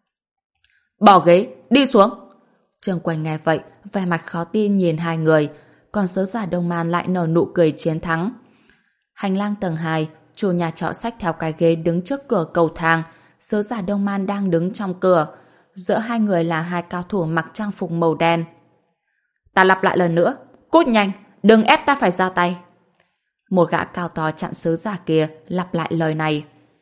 Bỏ ghế, đi xuống! Trưởng quầy nghe vậy, vẻ mặt khó tin nhìn hai người, còn sứ giả Đông Man lại nở nụ cười chiến thắng. Hành lang tầng hai, chủ nhà trọ xách theo cái ghế đứng trước cửa cầu thang, sứ giả Đông Man đang đứng trong cửa. Giữa hai người là hai cao thủ mặc trang phục màu đen. Ta lặp lại lần nữa, cút nhanh, đừng ép ta phải ra tay. Một gã cao to chặn sứ giả kia lặp lại lời này.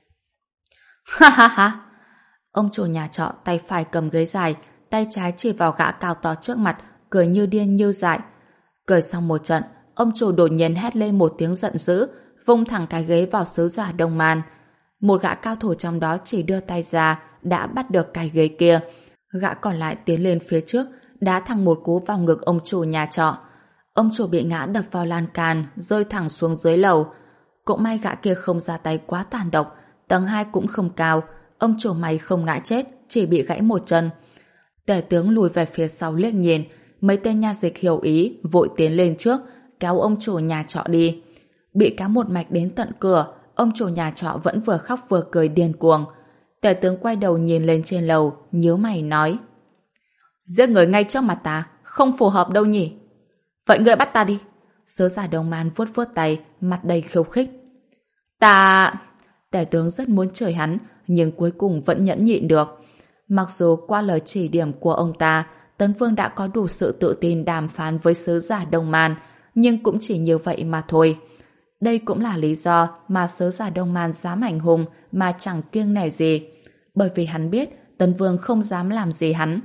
Ha ha ha! Ông chủ nhà trọ tay phải cầm ghế dài, tay trái chỉ vào gã cao to trước mặt, cười như điên như dại. Cười xong một trận, ông chủ đột nhiên hét lên một tiếng giận dữ, vung thẳng cái ghế vào sứ giả Đông Man. Một gã cao thủ trong đó chỉ đưa tay ra, đã bắt được cái ghế kia. Gã còn lại tiến lên phía trước, đá thẳng một cú vào ngực ông chủ nhà trọ. Ông chủ bị ngã đập vào lan can, rơi thẳng xuống dưới lầu. Cũng may gã kia không ra tay quá tàn độc, tầng hai cũng không cao, ông chủ mày không ngã chết, chỉ bị gãy một chân. Tể tướng lùi về phía sau liếc nhìn, mấy tên nha dịch hiểu ý, vội tiến lên trước, kéo ông chủ nhà trọ đi. Bị kéo một mạch đến tận cửa, ông chủ nhà trọ vẫn vừa khóc vừa cười điên cuồng. Tể tướng quay đầu nhìn lên trên lầu, nhíu mày nói. Giết người ngay trước mặt ta, không phù hợp đâu nhỉ? Vậy ngươi bắt ta đi. Sứ giả Đông Man vuốt vuốt tay, mặt đầy khiêu khích. Ta... Tể tướng rất muốn chửi hắn, nhưng cuối cùng vẫn nhẫn nhịn được. Mặc dù qua lời chỉ điểm của ông ta, Tấn Vương đã có đủ sự tự tin đàm phán với sứ giả Đông Man, nhưng cũng chỉ như vậy mà thôi. Đây cũng là lý do mà sứ giả Đông Man dám hành hùng mà chẳng kiêng nể gì. Bởi vì hắn biết Tấn Vương không dám làm gì hắn.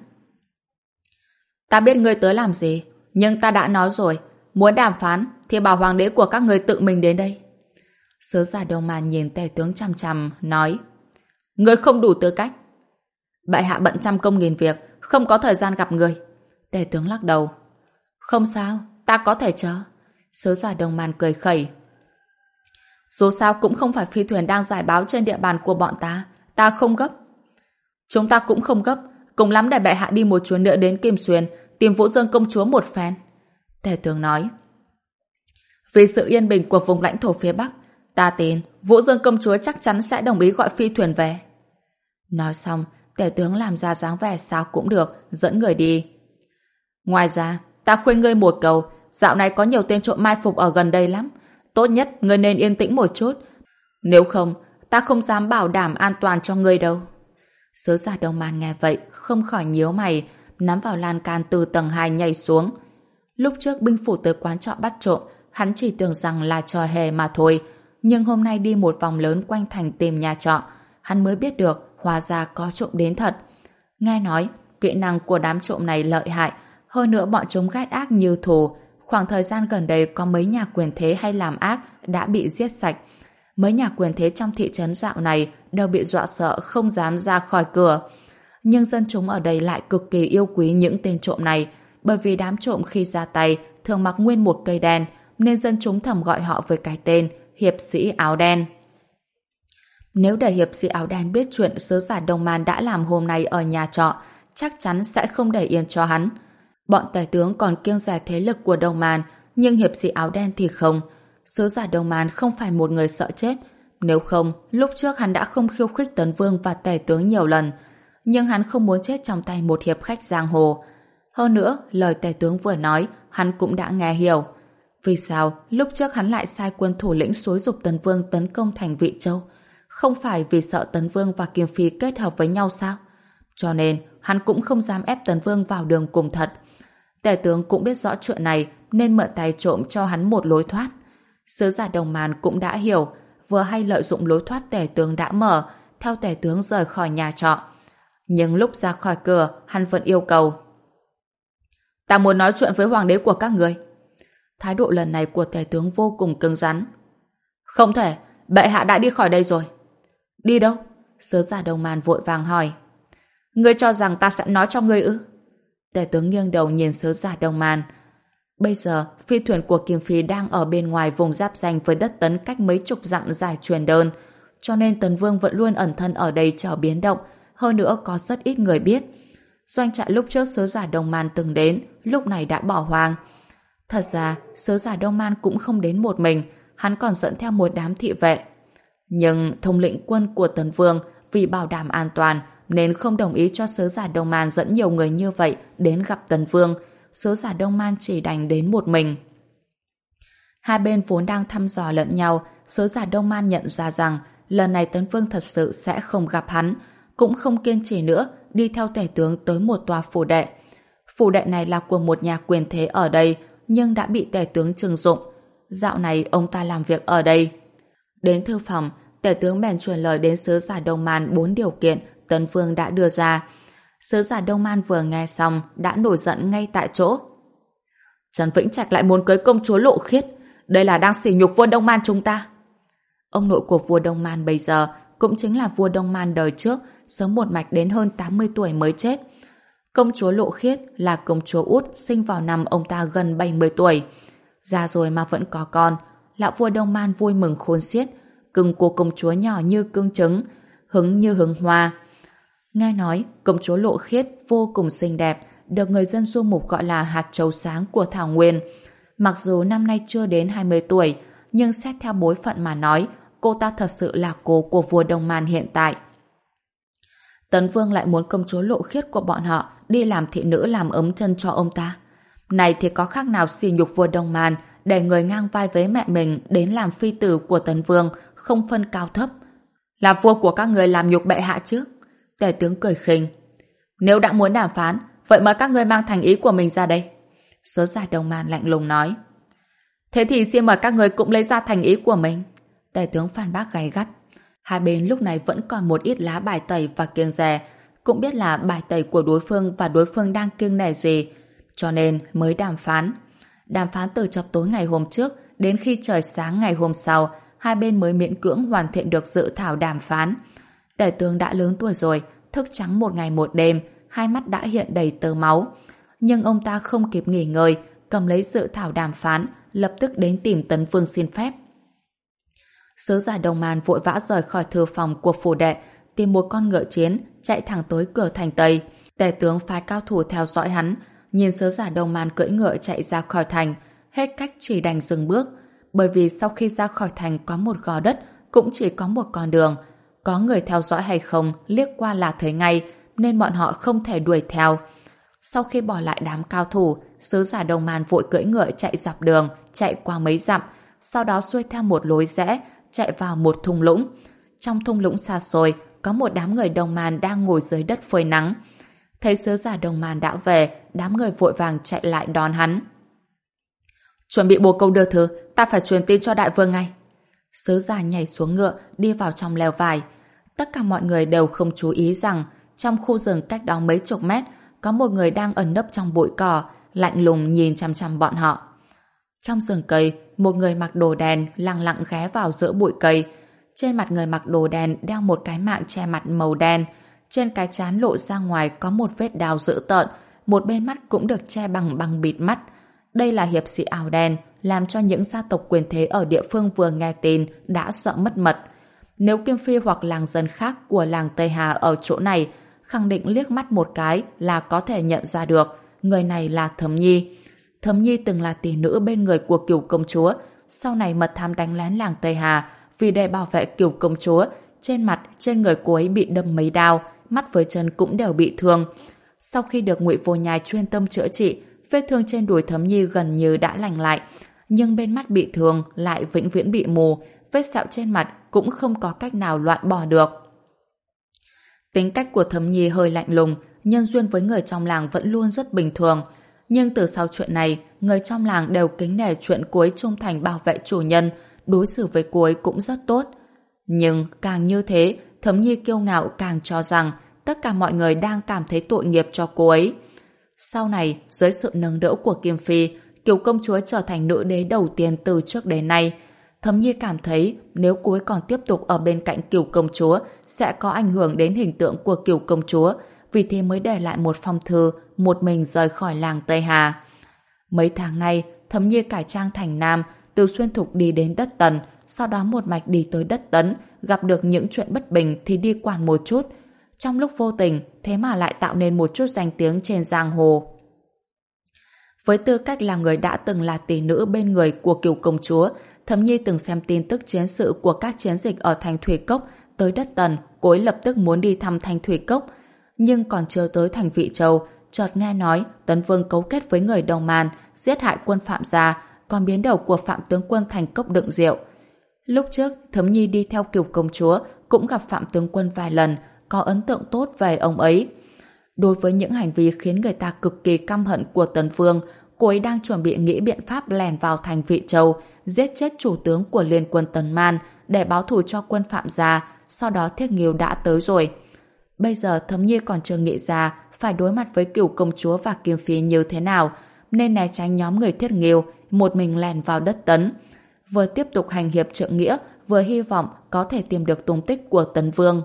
Ta biết ngươi tới làm gì, nhưng ta đã nói rồi, muốn đàm phán thì bảo hoàng đế của các ngươi tự mình đến đây. Sứ giả Đông Man nhìn tể tướng chằm chằm, nói. Ngươi không đủ tư cách. Bệ hạ bận trăm công nghìn việc, không có thời gian gặp người. Tể tướng lắc đầu. Không sao, ta có thể chờ. Sứ giả Đông Man cười khẩy. Dù sao cũng không phải phi thuyền đang giải báo trên địa bàn của bọn ta, ta không gấp. Chúng ta cũng không gấp, cùng lắm để bệ hạ đi một chuyến nữa đến Kim Xuyên, tìm Vũ Dương công chúa một phen. Tể tướng nói. Vì sự yên bình của vùng lãnh thổ phía Bắc, ta tin Vũ Dương công chúa chắc chắn sẽ đồng ý gọi phi thuyền về. Nói xong, tể tướng làm ra dáng vẻ sao cũng được, dẫn người đi. Ngoài ra, ta khuyên ngươi một câu, dạo này có nhiều tên trộm mai phục ở gần đây lắm. Tốt nhất ngươi nên yên tĩnh một chút. Nếu không, ta không dám bảo đảm an toàn cho ngươi đâu. Sứ giả Đông Man nghe vậy, không khỏi nhíu mày, nắm vào lan can từ tầng hai nhảy xuống. Lúc trước binh phủ tới quán trọ bắt trộm, hắn chỉ tưởng rằng là trò hề mà thôi. Nhưng hôm nay đi một vòng lớn quanh thành tìm nhà trọ, hắn mới biết được hóa ra có trộm đến thật. Nghe nói, kỹ năng của đám trộm này lợi hại, hơn nữa bọn chúng ghét ác như thù. Khoảng thời gian gần đây có mấy nhà quyền thế hay làm ác đã bị giết sạch. Mấy nhà quyền thế trong thị trấn dạo này đều bị dọa sợ không dám ra khỏi cửa. Nhưng dân chúng ở đây lại cực kỳ yêu quý những tên trộm này, bởi vì đám trộm khi ra tay thường mặc nguyên một cây đen, nên dân chúng thầm gọi họ với cái tên hiệp sĩ áo đen. Nếu để hiệp sĩ áo đen biết chuyện sứ giả Đông Man đã làm hôm nay ở nhà trọ, chắc chắn sẽ không để yên cho hắn. Bọn tể tướng còn kiêng dè thế lực của Đông Man, nhưng hiệp sĩ áo đen thì không. Sứ giả Đông Man không phải một người sợ chết. Nếu không, lúc trước hắn đã không khiêu khích Tấn Vương và tể tướng nhiều lần. Nhưng hắn không muốn chết trong tay một hiệp khách giang hồ. Hơn nữa, lời tể tướng vừa nói, hắn cũng đã nghe hiểu. Vì sao lúc trước hắn lại sai quân thủ lĩnh xúi giục Tấn Vương tấn công thành Vị Châu? Không phải vì sợ Tấn Vương và Kiềm Phi kết hợp với nhau sao? Cho nên, hắn cũng không dám ép Tấn Vương vào đường cùng thật. Tể tướng cũng biết rõ chuyện này nên mượn tay trộm cho hắn một lối thoát. Sứ giả Đông Man cũng đã hiểu, vừa hay lợi dụng lối thoát tể tướng đã mở, theo tể tướng rời khỏi nhà trọ. Nhưng lúc ra khỏi cửa, hắn vẫn yêu cầu: "Ta muốn nói chuyện với hoàng đế của các người." Thái độ lần này của tể tướng vô cùng cứng rắn. "Không thể, bệ hạ đã đi khỏi đây rồi." "Đi đâu?" Sứ giả Đông Man vội vàng hỏi. "Ngươi cho rằng ta sẽ nói cho ngươi ư?" Tể tướng nghiêng đầu nhìn sứ giả Đông Man. Bây giờ, phi thuyền của Kiềm Phi đang ở bên ngoài vùng giáp ranh với đất Tấn cách mấy chục dặm dài truyền đơn, cho nên Tấn Vương vẫn luôn ẩn thân ở đây chờ biến động, hơn nữa có rất ít người biết. Doanh trại lúc trước sứ giả Đông Man từng đến, lúc này đã bỏ hoang. Thật ra, sứ giả Đông Man cũng không đến một mình, hắn còn dẫn theo một đám thị vệ. Nhưng thống lĩnh quân của Tấn Vương vì bảo đảm an toàn nên không đồng ý cho sứ giả Đông Man dẫn nhiều người như vậy đến gặp Tấn Vương. Sứ giả Đông Man chỉ đành đến một mình. Hai bên vốn đang thăm dò lẫn nhau, sứ giả Đông Man nhận ra rằng lần này Tấn Vương thật sự sẽ không gặp hắn, cũng không kiên trì nữa, đi theo tể tướng tới một tòa phủ đệ. Phủ đệ này là của một nhà quyền thế ở đây, nhưng đã bị tể tướng trừng dụng. Dạo này ông ta làm việc ở đây. Đến thư phòng, tể tướng bèn truyền lời đến sứ giả Đông Man bốn điều kiện Tấn Vương đã đưa ra. Sứ giả Đông Man vừa nghe xong đã nổi giận ngay tại chỗ. Trần Vĩnh Trạch lại muốn cưới công chúa Lộ Khiết, đây là đang sỉ nhục vua Đông Man chúng ta. Ông nội của vua Đông Man bây giờ cũng chính là vua Đông Man đời trước, sống một mạch đến hơn tám mươi tuổi mới chết. Công chúa Lộ Khiết là công chúa út sinh vào năm ông ta gần bảy mươi tuổi. Già rồi mà vẫn có con, lão vua Đông Man vui mừng khôn xiết, cưng cô công chúa nhỏ như cưng trứng, hứng như hứng hoa. Nghe nói, công chúa Lộ Khiết vô cùng xinh đẹp, được người dân du mục gọi là hạt châu sáng của Thảo Nguyên. Mặc dù năm nay chưa đến hai mươi tuổi, nhưng xét theo bối phận mà nói, cô ta thật sự là cô của vua Đông Man hiện tại. Tấn Vương lại muốn công chúa Lộ Khiết của bọn họ đi làm thị nữ làm ấm chân cho ông ta. Này thì có khác nào sỉ nhục vua Đông Man để người ngang vai với mẹ mình đến làm phi tử của Tấn Vương, không phân cao thấp. Là vua của các người làm nhục bệ hạ chứ? Tể tướng cười khinh. Nếu đã muốn đàm phán, vậy mời các ngươi mang thành ý của mình ra đây. Sứ giả Đông Man lạnh lùng nói. Thế thì xin mời các ngươi cũng lấy ra thành ý của mình. Tể tướng phản bác gay gắt. Hai bên lúc này vẫn còn một ít lá bài tẩy và kiêng dè, cũng biết là bài tẩy của đối phương và đối phương đang kiêng nể gì, cho nên mới đàm phán. Đàm phán từ chập tối ngày hôm trước đến khi trời sáng ngày hôm sau, hai bên mới miễn cưỡng hoàn thiện được dự thảo đàm phán. Tể tướng đã lớn tuổi rồi, thức trắng một ngày một đêm, hai mắt đã hiện đầy tơ máu. Nhưng ông ta không kịp nghỉ ngơi, cầm lấy dự thảo đàm phán, lập tức đến tìm Tấn Vương xin phép. Sứ giả Đông Man vội vã rời khỏi thư phòng của phủ đệ, tìm một con ngựa chiến, chạy thẳng tới cửa thành Tây. Tể tướng phái cao thủ theo dõi hắn, nhìn sứ giả Đông Man cưỡi ngựa chạy ra khỏi thành, hết cách chỉ đành dừng bước, bởi vì sau khi ra khỏi thành có một gò đất, cũng chỉ có một con đường. Có người theo dõi hay không, liếc qua là thấy ngay, nên bọn họ không thể đuổi theo. Sau khi bỏ lại đám cao thủ, sứ giả Đông Man vội cưỡi ngựa chạy dọc đường, chạy qua mấy dặm, sau đó xuôi theo một lối rẽ, chạy vào một thung lũng. Trong thung lũng xa xôi, có một đám người Đông Man đang ngồi dưới đất phơi nắng. Thấy sứ giả Đông Man đã về, đám người vội vàng chạy lại đón hắn. Chuẩn bị bồ câu đưa thư, ta phải truyền tin cho đại vương ngay. Sứ giả nhảy xuống ngựa, đi vào trong lều vải. Tất cả mọi người đều không chú ý rằng trong khu rừng cách đó mấy chục mét có một người đang ẩn nấp trong bụi cỏ, lạnh lùng nhìn chằm chằm bọn họ. Trong rừng cây, một người mặc đồ đen lặng lặng ghé vào giữa bụi cây. Trên mặt người mặc đồ đen đeo một cái mạng che mặt màu đen. Trên cái trán lộ ra ngoài có một vết đao dữ tợn, một bên mắt cũng được che bằng băng bịt mắt. Đây là hiệp sĩ áo đen, làm cho những gia tộc quyền thế ở địa phương vừa nghe tin đã sợ mất mật. Nếu Kim Phi hoặc làng dân khác của làng Tây Hà ở chỗ này, khẳng định liếc mắt một cái là có thể nhận ra được người này là Thấm Nhi. Thấm Nhi từng là tỷ nữ bên người của Cửu công chúa, sau này mật thám đánh lén làng Tây Hà, vì để bảo vệ Cửu công chúa, trên mặt, trên người cô ấy bị đâm mấy đao, mắt với chân cũng đều bị thương. Sau khi được Ngụy Vô Nhai chuyên tâm chữa trị, vết thương trên đùi Thấm Nhi gần như đã lành lại, nhưng bên mắt bị thương lại vĩnh viễn bị mù, vết sẹo trên mặt cũng không có cách nào loại bỏ được. Tính cách của Thấm Nhi hơi lạnh lùng, nhân duyên với người trong làng vẫn luôn rất bình thường. Nhưng từ sau chuyện này, người trong làng đều kính nể chuyện cô ấy trung thành bảo vệ chủ nhân, đối xử với cô ấy cũng rất tốt. Nhưng càng như thế, Thấm Nhi kiêu ngạo càng cho rằng tất cả mọi người đang cảm thấy tội nghiệp cho cô ấy. Sau này, dưới sự nâng đỡ của Kim Phi, Kiều công chúa trở thành nữ đế đầu tiên từ trước đến nay. Thấm Nhi cảm thấy nếu cô ấy còn tiếp tục ở bên cạnh Kiều công chúa sẽ có ảnh hưởng đến hình tượng của Kiều công chúa, vì thế mới để lại một phong thư, một mình rời khỏi làng Tây Hà. Mấy tháng nay, Thấm Nhi cải trang thành nam, từ Xuyên Thục đi đến đất Tần, sau đó một mạch đi tới đất Tấn, gặp được những chuyện bất bình thì đi quản một chút. Trong lúc vô tình, thế mà lại tạo nên một chút danh tiếng trên giang hồ. Với tư cách là người đã từng là tỷ nữ bên người của Kiều công chúa, Thấm Nhi từng xem tin tức chiến sự của các chiến dịch ở Thanh Thủy Cốc. Tới đất Tần, cô ấy lập tức muốn đi thăm Thanh Thủy Cốc. Nhưng còn chưa tới thành Vị Châu, chợt nghe nói Tấn Vương cấu kết với người Đông Man, giết hại quân Phạm gia, còn biến đầu của Phạm tướng quân thành cốc đựng rượu. Lúc trước, Thấm Nhi đi theo Kiều công chúa, cũng gặp Phạm tướng quân vài lần, có ấn tượng tốt về ông ấy. Đối với những hành vi khiến người ta cực kỳ căm hận của Tấn Vương, cô ấy đang chuẩn bị nghĩ biện pháp lèn vào thành Vị Châu, giết chết chủ tướng của liên quân Tấn Man để báo thù cho quân Phạm gia, sau đó Thiết Nghiêu đã tới rồi. Bây giờ Thấm Nhi còn chưa nghĩ ra phải đối mặt với Cửu công chúa và Kim Phi như thế nào, nên né tránh nhóm người Thiết Nghiêu, một mình lèn vào đất Tấn. Vừa tiếp tục hành hiệp trượng nghĩa, vừa hy vọng có thể tìm được tung tích của Tấn Vương.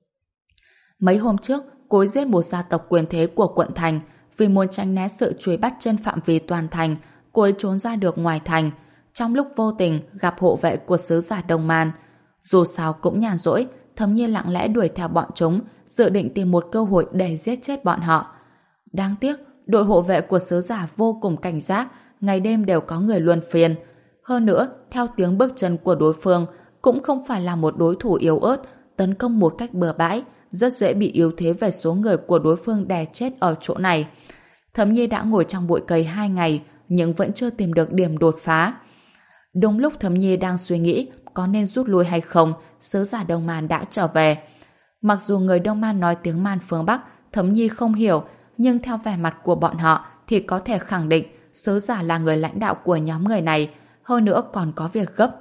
Mấy hôm trước, cô ấy giết một gia tộc quyền thế của quận thành. Vì muốn tránh né sự truy bắt trên phạm vi toàn thành, cô ấy trốn ra được ngoài thành. Trong lúc vô tình gặp hộ vệ của sứ giả Đông Man. Dù sao cũng nhàn rỗi, Thấm Nhi lặng lẽ đuổi theo bọn chúng, dự định tìm một cơ hội để giết chết bọn họ. Đáng tiếc, đội hộ vệ của sứ giả vô cùng cảnh giác, ngày đêm đều có người luân phiên. Hơn nữa, theo tiếng bước chân của đối phương, cũng không phải là một đối thủ yếu ớt, tấn công một cách bừa bãi, rất dễ bị yếu thế về số người của đối phương đè chết ở chỗ này. Thấm Nhi đã ngồi trong bụi cây hai ngày, nhưng vẫn chưa tìm được điểm đột phá. Đúng lúc Thấm Nhi đang suy nghĩ có nên rút lui hay không, sứ giả Đông Man đã trở về. Mặc dù người Đông Man nói tiếng Man phương Bắc, Thấm Nhi không hiểu, nhưng theo vẻ mặt của bọn họ thì có thể khẳng định sứ giả là người lãnh đạo của nhóm người này, hơn nữa còn có việc gấp.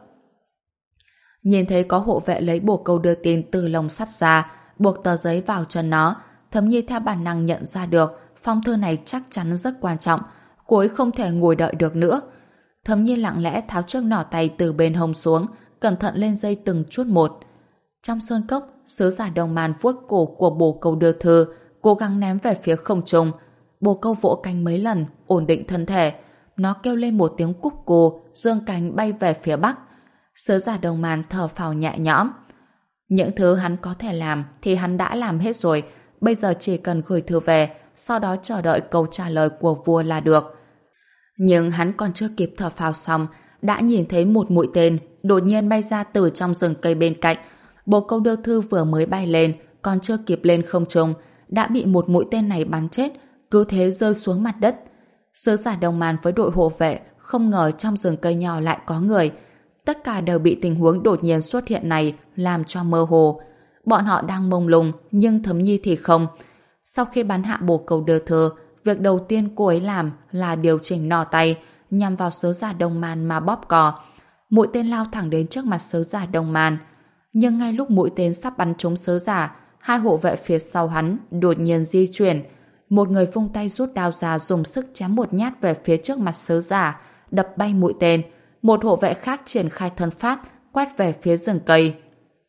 Nhìn thấy có hộ vệ lấy bồ câu đưa tin từ lồng sắt ra, buộc tờ giấy vào chân nó, Thấm Nhi theo bản năng nhận ra được phong thư này chắc chắn rất quan trọng, cô ấy không thể ngồi đợi được nữa. Thấm Nhi lặng lẽ tháo chiếc nỏ tay từ bên hông xuống, cẩn thận lên dây từng chút một. Trong sơn cốc, sứ giả Đông Man vuốt cổ của bồ câu đưa thư, cố gắng ném về phía không trung. Bồ câu vỗ cánh mấy lần, ổn định thân thể. Nó kêu lên một tiếng cúc cù, dương cánh bay về phía bắc. Sứ giả Đông Man thở phào nhẹ nhõm. Những thứ hắn có thể làm thì hắn đã làm hết rồi, bây giờ chỉ cần gửi thư về, sau đó chờ đợi câu trả lời của vua là được. Nhưng hắn còn chưa kịp thở phào xong, đã nhìn thấy một mũi tên đột nhiên bay ra từ trong rừng cây bên cạnh. Bồ câu đưa thư vừa mới bay lên, còn chưa kịp lên không trung, đã bị một mũi tên này bắn chết, cứ thế rơi xuống mặt đất. Sứ giả Đông Man với đội hộ vệ không ngờ trong rừng cây nhỏ lại có người. Tất cả đều bị tình huống đột nhiên xuất hiện này làm cho mơ hồ. Bọn họ đang mông lung, nhưng Thấm Nhi thì không. Sau khi bắn hạ bồ câu đưa thư, việc đầu tiên cô ấy làm là điều chỉnh nỏ tay nhằm vào sứ giả Đông Man mà bóp cò. Mũi tên lao thẳng đến trước mặt sứ giả Đông Man. Nhưng ngay lúc mũi tên sắp bắn trúng sứ giả, hai hộ vệ phía sau hắn đột nhiên di chuyển. Một người vung tay rút đao ra dùng sức chém một nhát về phía trước mặt sứ giả, đập bay mũi tên. Một hộ vệ khác triển khai thân pháp quét về phía rừng cây.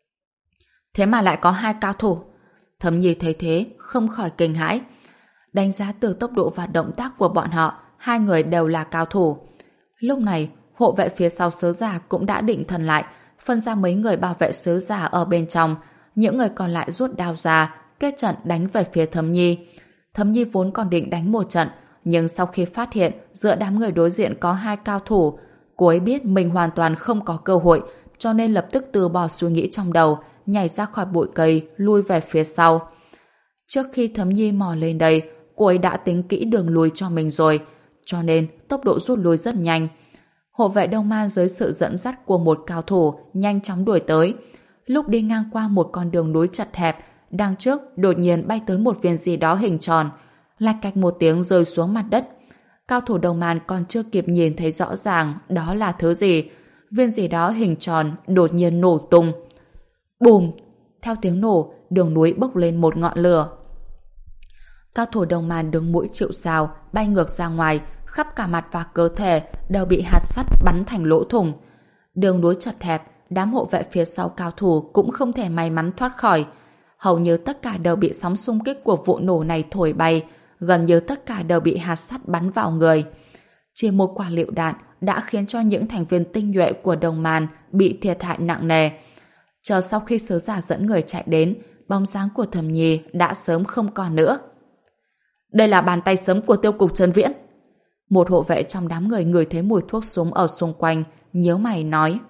Thế mà lại có hai cao thủ. Thẩm Nhi thấy thế, không khỏi kinh hãi. Đánh giá từ tốc độ và động tác của bọn họ, hai người đều là cao thủ. Lúc này, hộ vệ phía sau sứ giả cũng đã định thần lại, phân ra mấy người bảo vệ sứ giả ở bên trong, những người còn lại rút đao ra, kết trận đánh về phía Thẩm Nhi. Thẩm Nhi vốn còn định đánh một trận, nhưng sau khi phát hiện giữa đám người đối diện có hai cao thủ, cô ấy biết mình hoàn toàn không có cơ hội, cho nên lập tức từ bỏ suy nghĩ trong đầu, nhảy ra khỏi bụi cây, lui về phía sau. Trước khi Thẩm Nhi mò lên đây, cô ấy đã tính kỹ đường lùi cho mình rồi, cho nên tốc độ rút lui rất nhanh. Hộ vệ Đông Man dưới sự dẫn dắt của một cao thủ nhanh chóng đuổi tới. Lúc đi ngang qua một con đường núi chật hẹp, đằng trước đột nhiên bay tới một viên gì đó hình tròn, lạch cạch một tiếng rơi xuống mặt đất. Cao thủ Đông Man còn chưa kịp nhìn thấy rõ ràng đó là thứ gì, viên gì đó hình tròn đột nhiên nổ tung. Bùm! Theo tiếng nổ, đường núi bốc lên một ngọn lửa. Cao thủ Đông Man đứng mũi chịu sào, bay ngược ra ngoài, khắp cả mặt và cơ thể đều bị hạt sắt bắn thành lỗ thủng. Đường núi chật hẹp, đám hộ vệ phía sau cao thủ cũng không thể may mắn thoát khỏi. Hầu như tất cả đều bị sóng xung kích của vụ nổ này thổi bay, gần như tất cả đều bị hạt sắt bắn vào người. Chỉ một quả lựu đạn đã khiến cho những thành viên tinh nhuệ của Đông Man bị thiệt hại nặng nề. Chờ sau khi sứ giả dẫn người chạy đến, bóng dáng của Thẩm Nhi đã sớm không còn nữa. Đây là bàn tay sớm của tiêu cục Trần Viễn. Một hộ vệ trong đám người ngửi thấy mùi thuốc súng ở xung quanh, nhíu mày nói.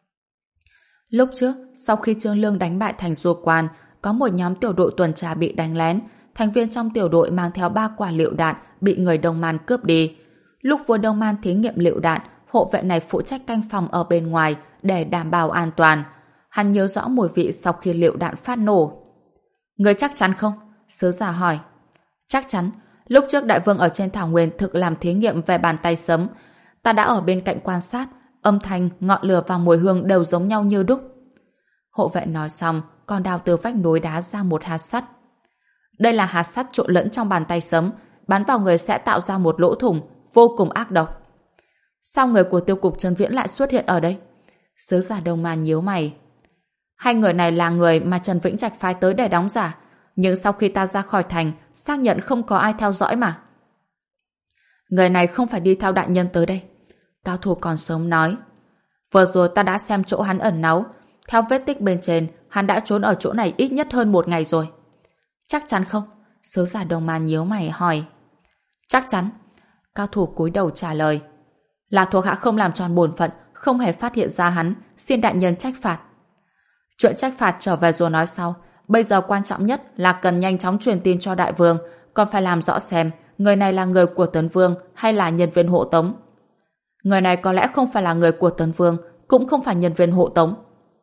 Lúc trước, sau khi Trương Lương đánh bại thành Du Quan, có một nhóm tiểu đội tuần tra bị đánh lén, thành viên trong tiểu đội mang theo ba quả lựu đạn bị người Đông Man cướp đi. Lúc vua Đông Man thí nghiệm lựu đạn, hộ vệ này phụ trách canh phòng ở bên ngoài để đảm bảo an toàn. Hắn nhớ rõ mùi vị sau khi lựu đạn phát nổ. Người chắc chắn không? Sứ giả hỏi. Chắc chắn. Lúc trước đại vương ở trên thảo nguyên thực làm thí nghiệm về bàn tay sấm. Ta đã ở bên cạnh quan sát, âm thanh, ngọn lửa và mùi hương đều giống nhau như đúc. Hộ vệ nói xong, còn đào từ vách núi đá ra một hạt sắt. Đây là hạt sắt trộn lẫn trong bàn tay sấm, bắn vào người sẽ tạo ra một lỗ thủng, vô cùng ác độc. Sao người của tiêu cục Trần Viễn lại xuất hiện ở đây? Sứ giả Đông Man nhíu mày. Hai người này là người mà Trần Vĩnh Trạch phái tới để đóng giả, nhưng sau khi ta ra khỏi thành, xác nhận không có ai theo dõi mà. Người này không phải đi theo đại nhân tới đây. Cao thủ còn sống nói. Vừa rồi ta đã xem chỗ hắn ẩn náu, theo vết tích bên trên, hắn đã trốn ở chỗ này ít nhất hơn một ngày rồi. Chắc chắn không? Sứ giả Đông Man nhíu mày hỏi. Chắc chắn. Cao thủ cúi đầu trả lời. Là thuộc hạ không làm tròn bổn phận, không hề phát hiện ra hắn, xin đại nhân trách phạt. Chuyện trách phạt trở về rồi nói sau. Bây giờ quan trọng nhất là cần nhanh chóng truyền tin cho đại vương, còn phải làm rõ xem người này là người của Tấn Vương hay là nhân viên hộ tống. Người này có lẽ không phải là người của Tấn Vương, cũng không phải nhân viên hộ tống.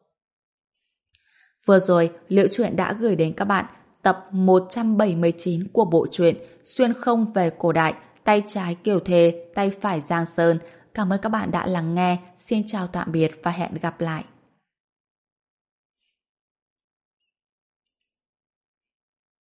Vừa rồi, Liễu Chuyện đã gửi đến các bạn tập một trăm bảy mươi chín của bộ truyện Xuyên không về cổ đại, tay trái Kiều Thề, tay phải Giang Sơn. Cảm ơn các bạn đã lắng nghe. Xin chào tạm biệt và hẹn gặp lại.